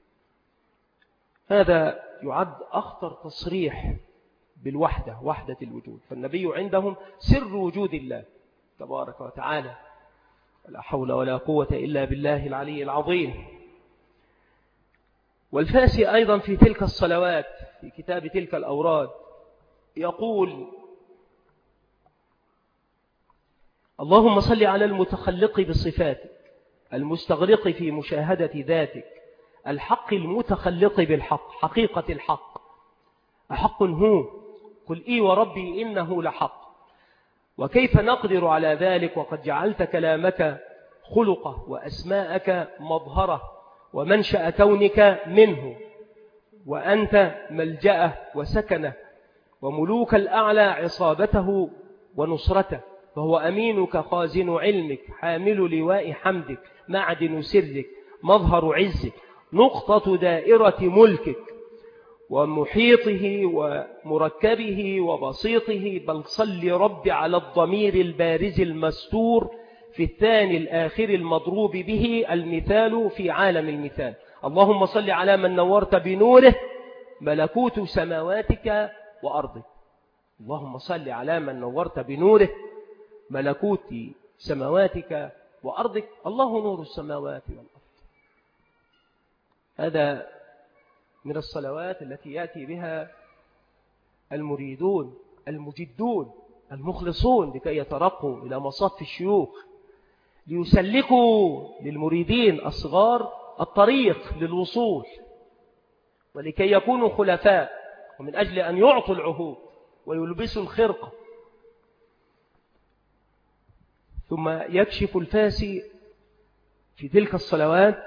هذا يعد أخطر تصريح بالوحدة، وحدة الوجود. فالنبي عندهم سر وجود الله تبارك وتعالى، لا حول ولا قوة إلا بالله العلي العظيم. والفاسي أيضا في تلك الصلوات في كتاب تلك الأوراد يقول اللهم صل على المتخلق بصفاتك المستغرق في مشاهدة ذاتك الحق المتخلق بالحق، حقيقة الحق، أحق هو؟ قل إي وربي إنه لحق. وكيف نقدر على ذلك وقد جعلت كلامك خلقه وأسماءك مظهره ومنشأ كونك منه، وأنت ملجأه وسكنه وملوك الأعلى عصابته ونصرته، فهو أمينك خازن علمك حامل لواء حمدك معدن سرك مظهر عزك نقطة دائرة ملكك ومحيطه ومركبه وبسيطه. بل صل رب على الضمير البارز المستور في الثاني الآخر المضروب به المثال في عالم المثال. اللهم صل على من نورت بنوره ملكوت سماواتك وأرضك. اللهم صل على من نورت بنوره ملكوت سماواتك وأرضك. الله نور السماوات والأرض. هذا من الصلوات التي يأتي بها المريدون المجدون المخلصون لكي يترقوا إلى مصاف الشيوخ، ليسلكوا للمريدين الصغار الطريق للوصول، ولكي يكونوا خلفاء، ومن أجل أن يعطوا العهود ويلبسوا الخرقة. ثم يكشف الفاسي في تلك الصلوات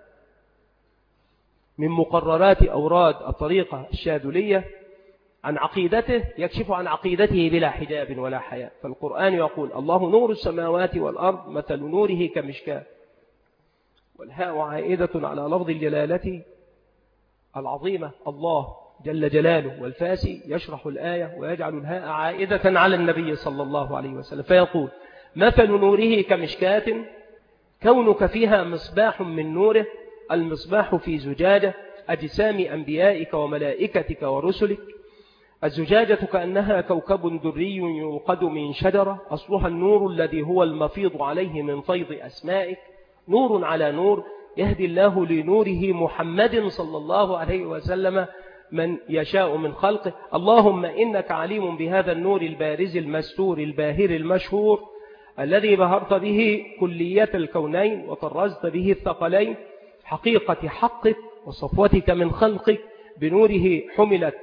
من مقررات أوراد الطريقة الشاذلية عن عقيدته، يكشف عن عقيدته بلا حجاب ولا حياء. فالقرآن يقول الله نور السماوات والأرض مثل نوره كمشكاة، والهاء عائدة على لفظ الجلالة العظيمة الله جل جلاله، والفاسي يشرح الآية ويجعل الهاء عائدة على النبي صلى الله عليه وسلم فيقول مثل نوره كمشكاة كونك فيها مصباح من نوره. المصباح في زجاجة أجسام أنبيائك وملائكتك ورسلك. الزجاجة كأنها كوكب دري يوقد من شجرة أصلها النور الذي هو المفيض عليه من فيض أسمائك. نور على نور يهدي الله لنوره محمد صلى الله عليه وسلم من يشاء من خلقه. اللهم إنك عليم بهذا النور البارز المستور الباهر المشهور الذي بهرت به كلية الكونين وطرزت به الثقلين حقيقة حقك وصفوتك من خلقك. بنوره حملت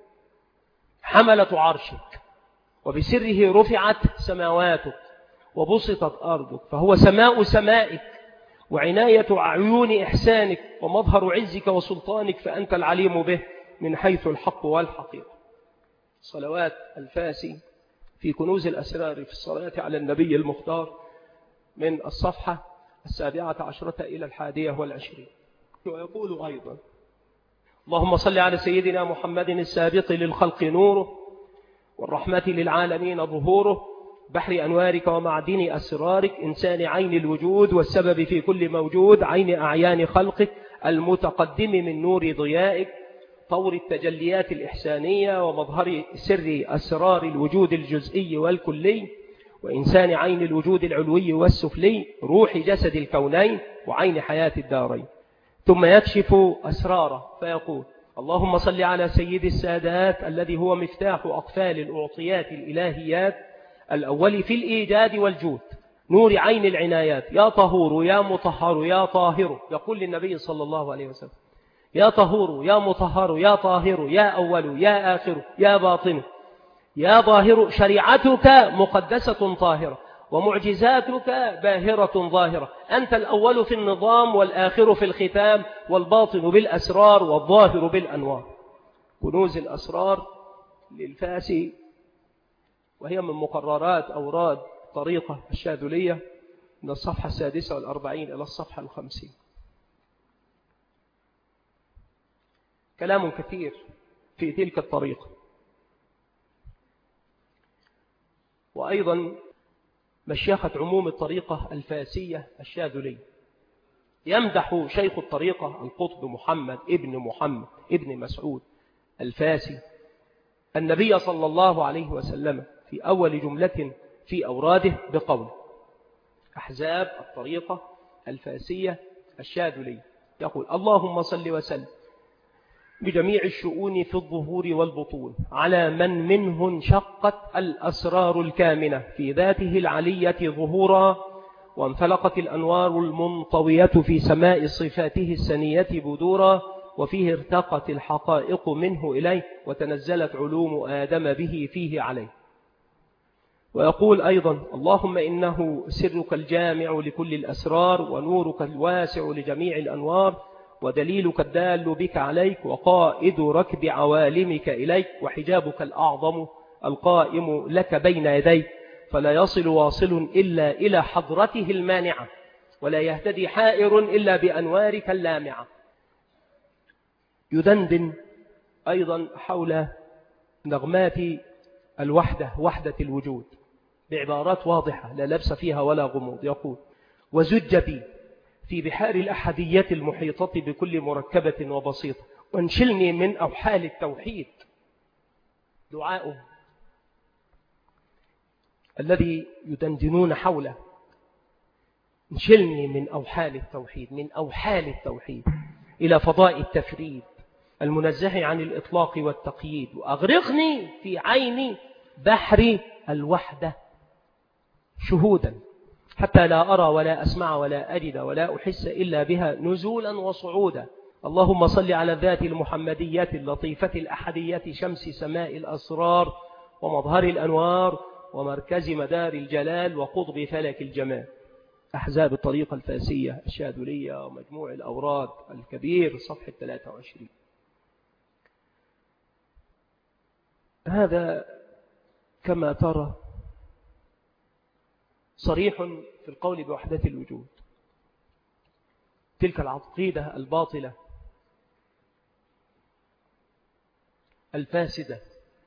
حملة عرشك، وبسره رفعت سماواتك وبسطت أرضك، فهو سماء سمائك وعناية عيون إحسانك ومظهر عزك وسلطانك، فأنت العليم به من حيث الحق والحقيقة. صلوات الفاسي في كنوز الأسرار في الصلاة على النبي المختار من الصفحة السابعة عشرة إلى الحادية والعشرين. ويقول أيضا اللهم صل على سيدنا محمد السابق للخلق نوره والرحمة للعالمين ظهوره بحر أنوارك ومعدن أسرارك إنسان عين الوجود والسبب في كل موجود عين أعيان خلقك المتقدم من نور ضيائك طور التجليات الإحسانية ومظهر سر أسرار الوجود الجزئي والكلي وإنسان عين الوجود العلوي والسفلي روح جسد الكونين وعين حياة الدارين. ثم يكشف أسراره فيقول اللهم صل على سيد السادات الذي هو مفتاح أقفال الأعطيات الإلهيات الأول في الإيجاد والجود نور عين العنايات يا طهور يا مطهر يا طاهر. يقول للنبي صلى الله عليه وسلم يا طهور يا مطهر يا طاهر يا أول يا آخر يا باطن يا ظاهر. شريعتك مقدسة طاهرة ومعجزاتك باهرة ظاهرة. أنت الأول في النظام والآخر في الختام والباطن بالأسرار والظاهر بالأنوار. كنوز الأسرار للفاسي، وهي من مقررات أوراد طريقة الشاذلية من الصفحة السادسة والأربعين إلى الصفحة الخمسين. كلام كثير في تلك الطريقة. وأيضا مشيخة عموم الطريقة الفاسية الشاذلية يمدح شيخ الطريقة القطب محمد ابن محمد ابن مسعود الفاسي النبي صلى الله عليه وسلم في أول جملة في أوراده بقول أحزاب الطريقة الفاسية الشاذلية يقول اللهم صل وسلم بجميع الشؤون في الظهور والبطون على من منه انشقت الأسرار الكامنة في ذاته العلية ظهورا وانفلقت الأنوار المنطوية في سماء صفاته السنية بدورا وفيه ارتقت الحقائق منه إليه وتنزلت علوم آدم به فيه عليه. ويقول أيضا: اللهم إنه سرك الجامع لكل الأسرار، ونورك الواسع لجميع الأنوار، ودليلك الدال بك عليك، وقائد ركب عوالمك إليك، وحجابك الأعظم القائم لك بين يديك، فلا يصل واصل إلا إلى حضرته المانعة، ولا يهتدي حائر إلا بأنوارك اللامعة. يدندن أيضا حول نغمات الوحدة، وحدة الوجود، بعبارات واضحة لا لبس فيها ولا غموض. يقول: وزج بي في بحار الأحدية المحيطة بكل مركبة وبسيطة، وانشلني من أوحال التوحيد. دعاؤه الذي يدندنون حوله: انشلني من أوحال التوحيد، من أوحال التوحيد إلى فضاء التفريد المنزه عن الإطلاق والتقييد، وأغرقني في عين بحر الوحدة شهودا، حتى لا أرى ولا أسمع ولا أجد ولا أحس إلا بها نزولا وصعودا. اللهم صل على الذات المحمدية اللطيفة الأحدية، شمس سماء الأسرار ومظهر الأنوار ومركز مدار الجلال وقطب فلك الجمال. أحزاب الطريقة الفاسية الشاذلية ومجموع الأوراد الكبير، صفحة ثلاثة وعشرين. هذا كما ترى صريح في القول بوحدة الوجود. تلك العقيدة الباطلة الفاسدة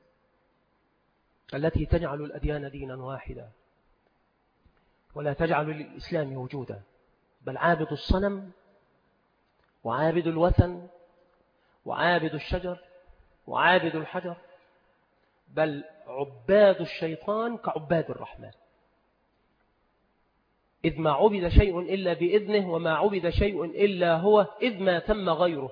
التي تجعل الأديان دينا واحدا، ولا تجعل للإسلام وجودا، بل عابد الصنم وعابد الوثن وعابد الشجر وعابد الحجر، بل عباد الشيطان كعباد الرحمن، إذ ما عبد شيء إلا بإذنه، وما عبد شيء إلا هو، إذ ما تم غيره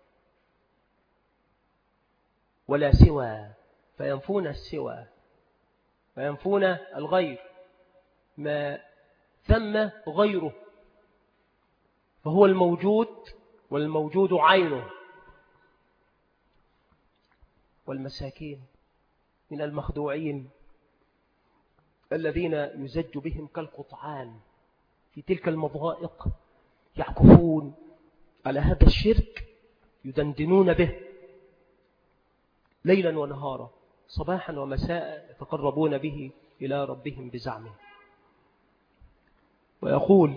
ولا سوى، فينفون السوى فينفون الغير، ما ثم غيره، فهو الموجود والموجود عينه. والمساكين من المخدوعين الذين يزج بهم كالقطعان في تلك المضائق يعكفون على هذا الشرك، يدندنون به ليلا ونهارا، صباحا ومساء، يتقربون به إلى ربهم بزعمه. ويقول: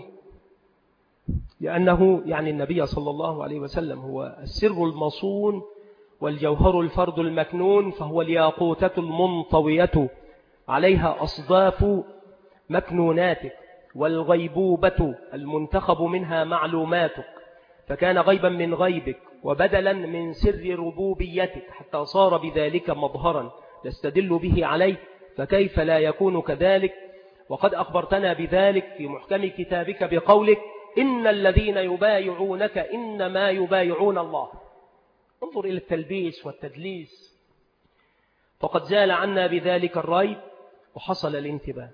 لأنه يعني النبي صلى الله عليه وسلم هو السر المصون والجوهر الفرد المكنون، فهو الياقوتة المنطوية عليها أصداف مكنوناتك، والغيبوبة المنتخب منها معلوماتك، فكان غيبا من غيبك وبدلا من سر ربوبيتك، حتى صار بذلك مظهرا نستدل به عليه، فكيف لا يكون كذلك؟ وقد أخبرتنا بذلك في محكم كتابك بقولك: إن الذين يبايعونك إنما يبايعون الله. انظر إلى التلبيس والتدليس، فقد زال عنا بذلك الريب وحصل الانتباه.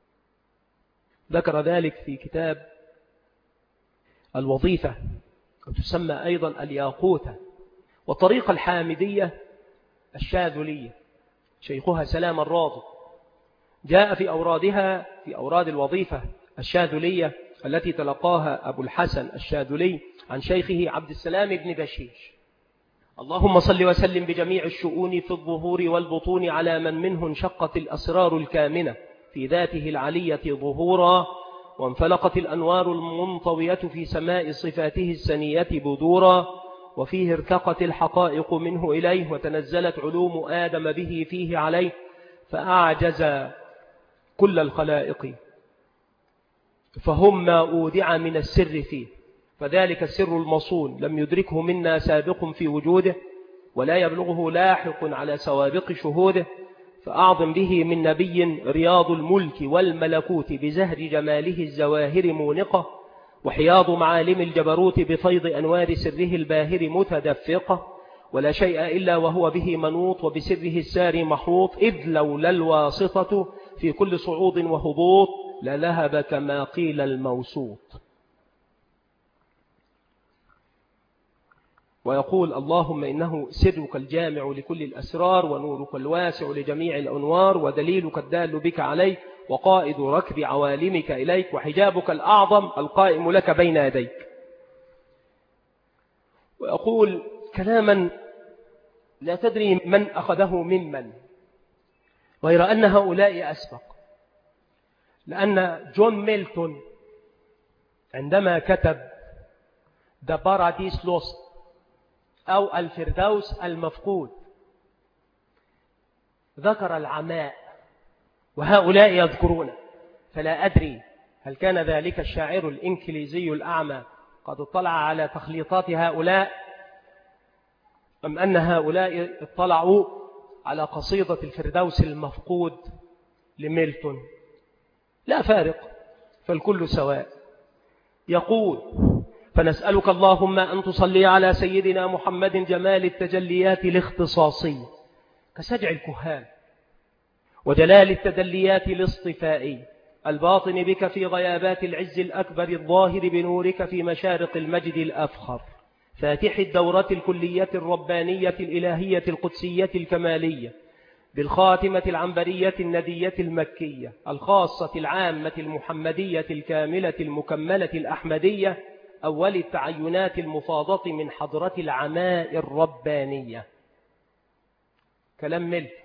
ذكر ذلك في كتاب الوظيفة، وتسمى أيضا الياقوتة، والطريقة الحامدية الشاذلية، شيخها سلام الراضي، جاء في أورادها في أوراد الوظيفة الشاذلية التي تلقاها أبو الحسن الشاذلي عن شيخه عبد السلام بن بشيش: اللهم صل وسلم بجميع الشؤون في الظهور والبطون على من منه انشقت الأسرار الكامنة في ذاته العلية ظهورا، وانفلقت الأنوار المنطوية في سماء صفاته السنية بدورا، وفيه ارتقت الحقائق منه إليه وتنزلت علوم آدم به فيه عليه، فأعجز كل الخلائق فهم ما أودع من السر فيه، فذلك السر المصون لم يدركه منا سابق في وجوده، ولا يبلغه لاحق على سوابق شهوده، فأعظم به من نبي رياض الملك والملكوت بزهر جماله الزواهر مونقة، وحياض معالم الجبروت بفيض أنوار سره الباهر متدفقة، ولا شيء إلا وهو به منوط وبسره السار محوط، إذ لولا الواسطة في كل صعود وهبوط للهب كما قيل الموسوط. ويقول اللهم إنه سرك الجامع لكل الأسرار ونورك الواسع لجميع الأنوار ودليلك الدال بك عليك وقائد ركب عوالمك إليك وحجابك الأعظم القائم لك بين يديك. ويقول كلاما لا تدري من أخذه ممن، غير أن هؤلاء أسبق، لأن جون ميلتون عندما كتب The Paradise Lost أو الفردوس المفقود ذكر العماء وهؤلاء يذكرون، فلا أدري هل كان ذلك الشاعر الإنكليزي الأعمى قد اطلع على تخليطات هؤلاء أم أن هؤلاء اطلعوا على قصيدة الفردوس المفقود لميلتون. لا فارق، فالكل سواء. يقول فنسألك اللهم أن تصلي على سيدنا محمد جمال التجليات الاختصاصية كسجع الكهان وجلال التدليات الاصطفائي الباطن بك في غيابات العز الأكبر الظاهر بنورك في مشارق المجد الأفخر فاتح الدورة الكلية الربانية الإلهية القدسية الكمالية بالخاتمة العنبرية الندية المكية الخاصة العامة المحمدية الكاملة المكملة الأحمدية أول التعينات المفاضة من حضرة العماء الربانية. كلام ملك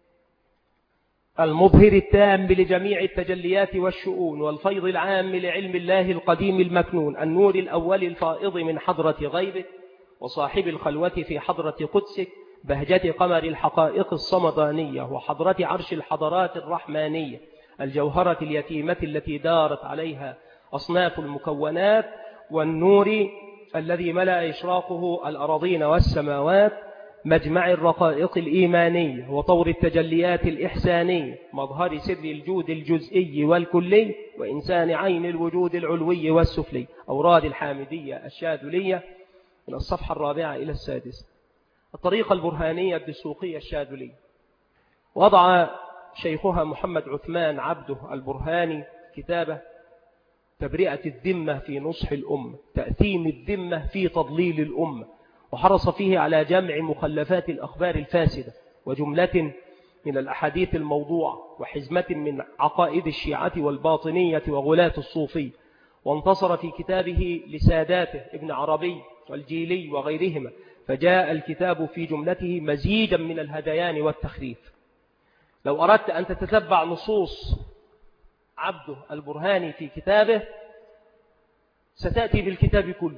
المظهر التام لجميع التجليات والشؤون والفيض العام لعلم الله القديم المكنون النور الأول الفائض من حضرة غيبك وصاحب الخلوة في حضرة قدسك بهجة قمر الحقائق الصمدانية وحضرة عرش الحضرات الرحمانية الجوهرة اليتيمة التي دارت عليها أصناف المكونات والنور الذي ملأ إشراقه الأراضين والسماوات مجمع الرقائق الإيمانية وطور التجليات الإحسانية مظهر سر الجود الجزئي والكلي وإنسان عين الوجود العلوي والسفلي. أوراد الحامدية الشاذلية من الصفحة الرابعة إلى السادسة. الطريقة البرهانية الدسوقية الشاذلية وضع شيخها محمد عثمان عبده البرهاني كتابه تبرئة الذمة في نصح الأمة تأثيم الذمة في تضليل الأمة وحرص فيه على جمع مخلفات الأخبار الفاسدة وجملة من الأحاديث الموضوعة وحزمة من عقائد الشيعة والباطنية وغلاة الصوفية وانتصر في كتابه لساداته ابن عربي والجيلي وغيرهما فجاء الكتاب في جملته مزيجا من الهديان والتخريف. لو أردت أن تتتبع نصوص عبده البرهاني في كتابه ستأتي بالكتاب كله،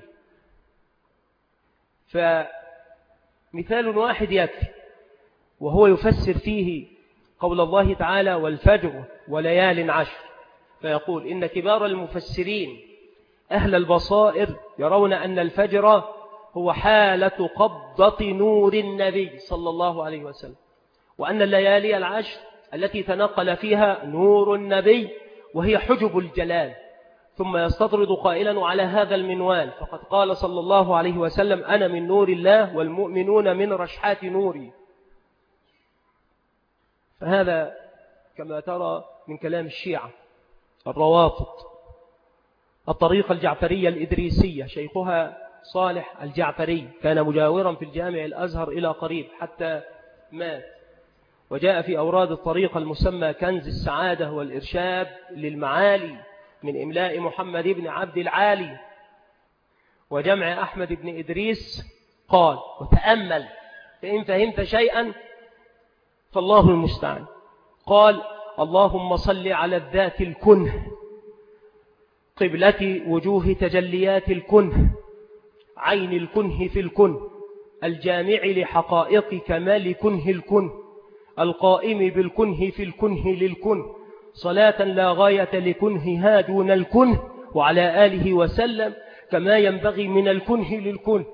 فمثال واحد يكفي وهو يفسر فيه قول الله تعالى والفجر وليال عشر فيقول إن كبار المفسرين أهل البصائر يرون أن الفجر هو حالة قبضة نور النبي صلى الله عليه وسلم وأن الليالي العشر التي تنقل فيها نور النبي وهي حجب الجلال ثم يستطرد قائلا على هذا المنوال فقد قال صلى الله عليه وسلم أنا من نور الله والمؤمنون من رشحات نوري. فهذا كما ترى من كلام الشيعة الروافض. الطريقة الجعفرية الإدريسية شيخها صالح الجعفري كان مجاورا في الجامع الأزهر إلى قريب حتى مات وجاء في أوراد الطريقة المسمى كنز السعادة والإرشاد للمعالي من إملاء محمد بن عبد العالي وجمع أحمد بن إدريس قال وتأمل فإن فهمت شيئا فالله المستعان. قال اللهم صل على الذات الكنه قبلة وجوه تجليات الكنه عين الكنه في الكنه الجامع لحقائق كمال كنه الكنه القائم بالكنه في الكنه للكنه صلاة لا غاية لكنهها دون الكنه وعلى آله وسلم كما ينبغي من الكنه للكنه.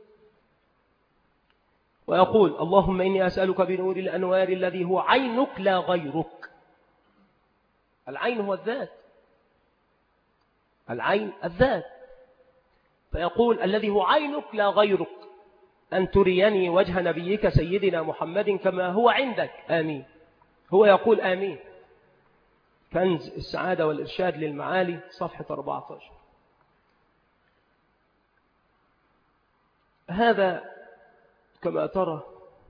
ويقول اللهم إني أسألك بنور الأنوار الذي هو عينك لا غيرك. العين هو الذات، العين الذات. فيقول الذي هو عينك لا غيرك أن تريني وجه نبيك سيدنا محمد كما هو عندك آمين. هو يقول آمين. كنز السعادة والإرشاد للمعالي صفحة أربعة عشر. هذا كما ترى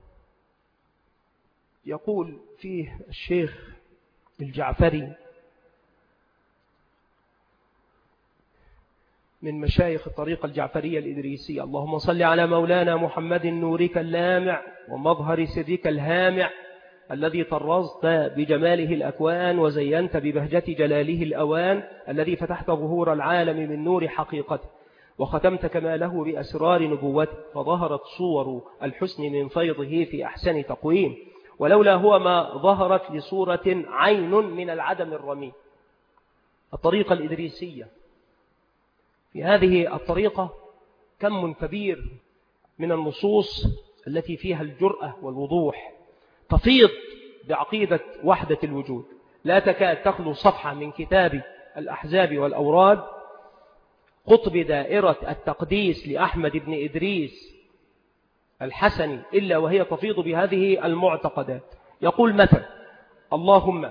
يقول فيه الشيخ الجعفري من مشايخ الطريقة الجعفرية الإدريسية: اللهم صل على مولانا محمد نورك اللامع ومظهر سرك الهامع الذي طرزت بجماله الأكوان وزينت ببهجة جلاله الأوان، الذي فتحت ظهور العالم من نور حقيقته وختمت كماله بأسرار نبوته، فظهرت صور الحسن من فيضه في أحسن تقويم، ولولا هو ما ظهرت لصورة عين من العدم الرميم. الطريقة الإدريسية، في هذه الطريقة كم كبير من النصوص التي فيها الجرأة والوضوح، تفيض بعقيدة وحدة الوجود. لا تكاد تخلو صفحة من كتاب الأحزاب والأوراد قطب دائرة التقديس لأحمد بن إدريس الحسني إلا وهي تفيض بهذه المعتقدات. يقول مثلا: اللهم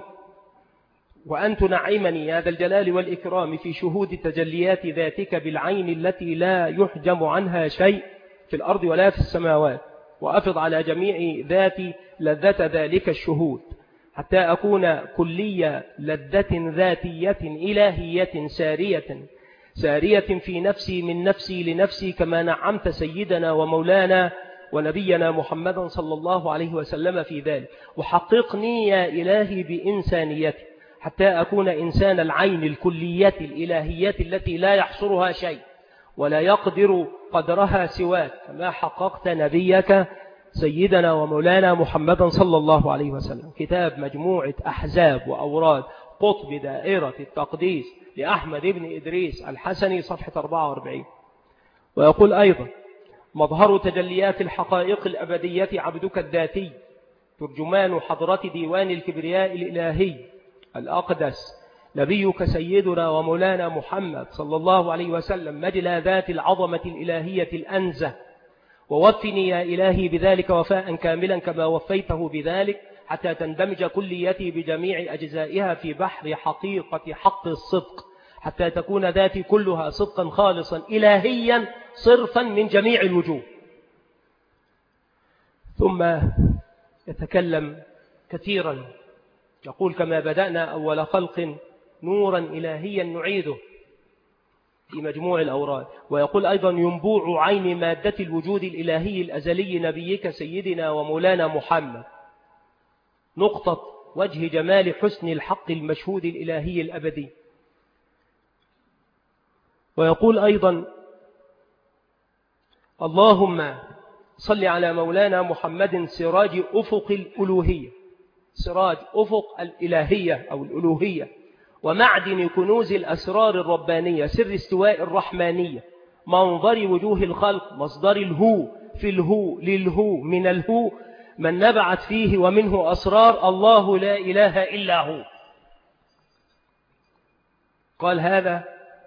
وأن تنعمني يا ذا الجلال والإكرام في شهود تجليات ذاتك بالعين التي لا يحجم عنها شيء في الأرض ولا في السماوات، وأفض على جميع ذاتي لذة ذلك الشهود حتى أكون كلية لذة ذاتية إلهية سارية سارية في نفسي من نفسي لنفسي، كما نعمت سيدنا ومولانا ونبينا محمدا صلى الله عليه وسلم في ذلك. وحققني يا إلهي بإنسانيتي حتى أكون إنسان العين الكلية الإلهية التي لا يحصرها شيء ولا يقدر قدرها سواك، كما حققت نبيك سيدنا ومولانا محمدا صلى الله عليه وسلم. كتاب مجموعة أحزاب وأوراد قطب دائرة التقديس لأحمد بن إدريس الحسني، صفحة أربعة وأربعين. ويقول أيضا: مظهر تجليات الحقائق الأبدية عبدك الذاتي ترجمان حضرة ديوان الكبرياء الإلهي الأقدس نبيك سيدنا ومولانا محمد صلى الله عليه وسلم مجلى ذات العظمة الإلهية الأنزه، ووفني يا إلهي بذلك وفاء كاملا كما وفيته بذلك، حتى تندمج كليتي بجميع أجزائها في بحر حقيقة حق الصدق، حتى تكون ذاتي كلها صدقا خالصا إلهيا صرفا من جميع الوجوه. ثم يتكلم كثيرا، يقول: كما بدأنا أول خلق نورا إلهيا نعيده، في مجموع الأوراد. ويقول أيضا: ينبوع عين مادة الوجود الإلهي الأزلي نبيك سيدنا ومولانا محمد، نقطة وجه جمال حسن الحق المشهود الإلهي الأبدي. ويقول أيضا: اللهم صل على مولانا محمد سراج أفق الألوهية، سراج أفق الإلهية أو الألوهية، ومعدن كنوز الأسرار الربانية، سر استواء الرحمانية، منظر وجوه الخلق، مصدر الهو في الهو للهو من الهو، من نبعت فيه ومنه أسرار، الله لا إله إلا هو. قال هذا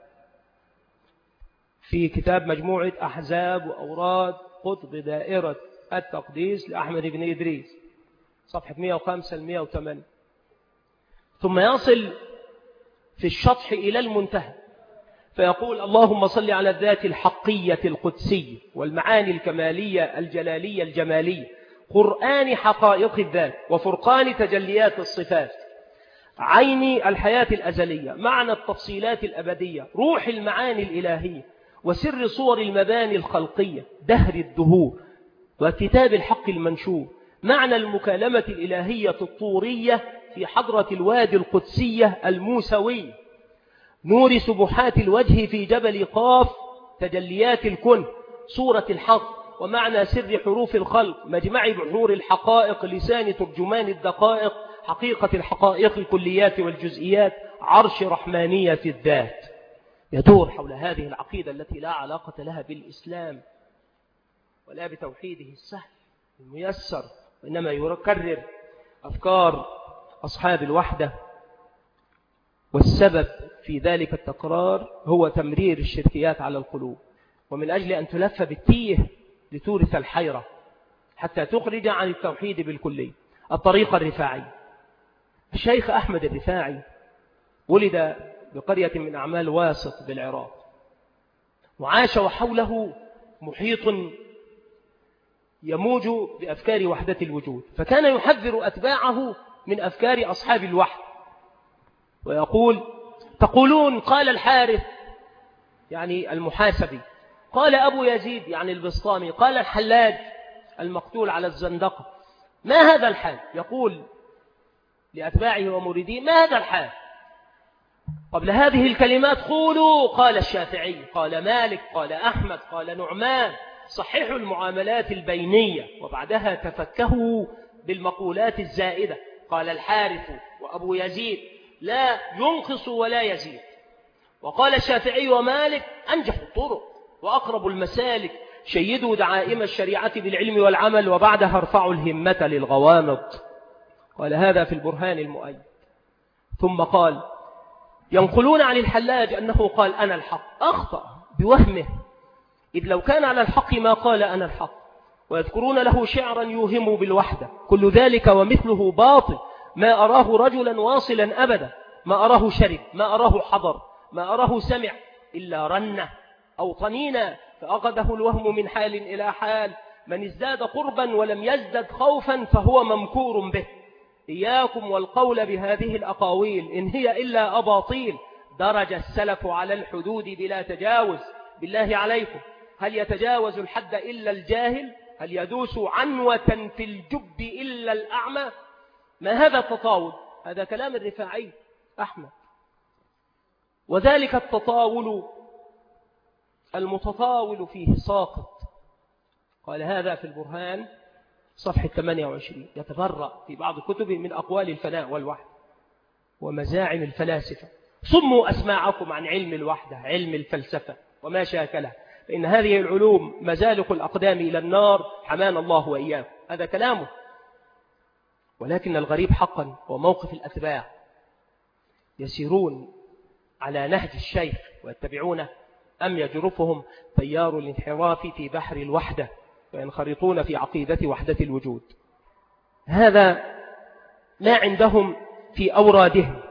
في كتاب مجموعة أحزاب وأوراد قطب دائرة التقديس لأحمد بن إدريس، صفحة مئة وخمسة لمئة وثمانية. ثم يصل في الشطح إلى المنتهى فيقول: اللهم صل على الذات الحقية القدسية والمعاني الكمالية الجلالية الجمالية، قرآن حقائق الذات وفرقان تجليات الصفات، عين الحياة الأزلية، معنى التفصيلات الأبدية، روح المعاني الإلهية، وسر صور المباني الخلقية، دهر الدهور، وكتاب الحق المنشور، معنى المكالمة الإلهية الطورية في حضرة الوادي القدسية الموسوية، نور سبحات الوجه في جبل قاف، تجليات الكن، صورة الحق، ومعنى سر حروف الخلق، مجمع بحور الحقائق، لسان ترجمان الدقائق، حقيقة الحقائق الكليات والجزئيات، عرش رحمانية في الذات. يدور حول هذه العقيدة التي لا علاقة لها بالإسلام ولا بتوحيده السهل الميسر، وإنما يكرر أفكار أصحاب الوحدة، والسبب في ذلك التكرار هو تمرير الشركيات على القلوب، ومن أجل أن تلف بالتيه لتورث الحيرة حتى تخرج عن التوحيد بالكلي. الطريقة الرفاعية، الشيخ أحمد الرفاعي ولد بقرية من أعمال واسط بالعراق، وعاش وحوله محيط يموج بأفكار وحدة الوجود، فكان يحذر أتباعه من أفكار أصحاب الوحد ويقول: تقولون قال الحارث يعني المحاسبي، قال أبو يزيد يعني البسطامي، قال الحلاج المقتول على الزندقة، ما هذا الحال؟ يقول لأتباعه ومريديه: ما هذا الحال؟ قبل هذه الكلمات قولوا قال الشافعي، قال مالك، قال أحمد، قال نعمان، صححوا المعاملات البينية، وبعدها تفكهوا بالمقولات الزائدة، قال الحارث وأبو يزيد لا ينقص ولا يزيد، وقال الشافعي ومالك أنجح الطرق وأقرب المسالك، شيدوا دعائم الشريعة بالعلم والعمل، وبعدها ارفعوا الهمة للغوامض. قال هذا في البرهان المؤيد. ثم قال: ينقلون عن الحلاج أنه قال أنا الحق، أخطأ بوهمه، إذ لو كان على الحق ما قال أنا الحق، ويذكرون له شعرا يوهم بالوحدة، كل ذلك ومثله باطل، ما أراه رجلا واصلا أبدا، ما أراه شرب، ما أراه حضر، ما أراه سمع، إلا رنة أو طنينا، فأخذه الوهم من حال إلى حال، من ازداد قربا ولم يزدد خوفا فهو ممكور به. إياكم والقول بهذه الأقاويل، إن هي إلا أباطيل، درج السلف على الحدود بلا تجاوز. بالله عليكم، هل يتجاوز الحد إلا الجاهل؟ هل يدوس عنوة في الجب إلا الأعمى؟ ما هذا التطاول؟ هذا كلام الرفاعي أحمد. وذلك التطاول المتطاول فيه ساقط. قال هذا في البرهان صفحة ثمانية وعشرين. يتبرأ في بعض كتبه من أقوال الفناء والوحد ومزاعم الفلاسفة. صموا أسماعكم عن علم الوحدة، علم الفلسفة وما شاكله، فإن هذه العلوم مزالق الأقدام إلى النار، حمانا الله وإياكم. هذا كلامه. ولكن الغريب حقا هو موقف الأتباع، يسيرون على نهج الشيخ ويتبعونه، أم يجرفهم تيار الانحراف في بحر الوحدة وينخرطون في عقيدة وحدة الوجود. هذا ما عندهم في أورادهم.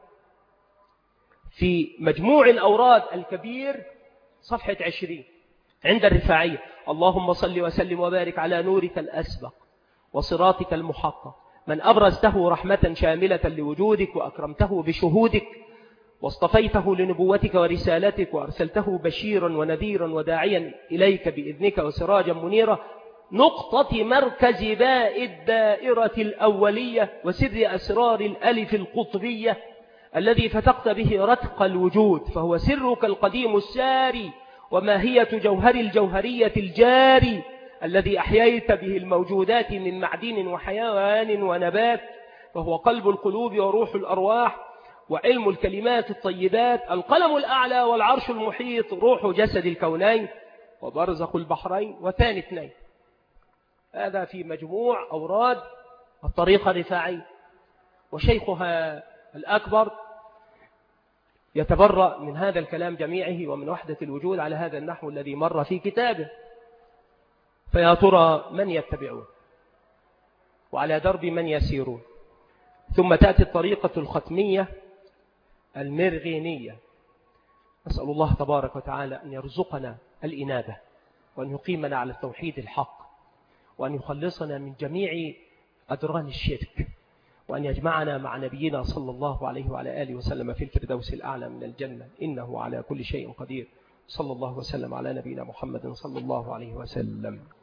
في مجموع الأوراد الكبير صفحة عشرين عند الرفاعية: اللهم صل وسلم وبارك على نورك الأسبق وصراطك المحقق، من أبرزته رحمة شاملة لوجودك وأكرمته بشهودك واصطفيته لنبوتك ورسالتك وأرسلته بشيرا ونذيرا وداعيا إليك بإذنك وسراجا منيرا، نقطة مركز باء الدائرة الأولية وسر أسرار الألف القطبية الذي فتقت به رتق الوجود، فهو سرك القديم الساري وماهية جوهر الجوهرية الجاري الذي أحييت به الموجودات من معدن وحيوان ونبات، فهو قلب القلوب وروح الأرواح وعلم الكلمات الطيبات، القلم الأعلى والعرش المحيط، روح جسد الكونين وبرزخ البحرين وثاني اثنين. هذا في مجموع أوراد الطريقة الرفاعية. وشيخها الأكبر يتبرأ من هذا الكلام جميعه ومن وحدة الوجود على هذا النحو الذي مر في كتابه. فيا ترى من يتبعون وعلى درب من يسيرون؟ ثم تأتي الطريقة الختمية المرغينية. نسأل الله تبارك وتعالى أن يرزقنا الإنابة وأن يقيمنا على التوحيد الحق وأن يخلصنا من جميع أدران الشرك وأن يجمعنا مع نبينا صلى الله عليه وعلى آله وسلم في الفردوس الأعلى من الجنة، إنه على كل شيء قدير. صلى الله وسلم على نبينا محمد صلى الله عليه وسلم.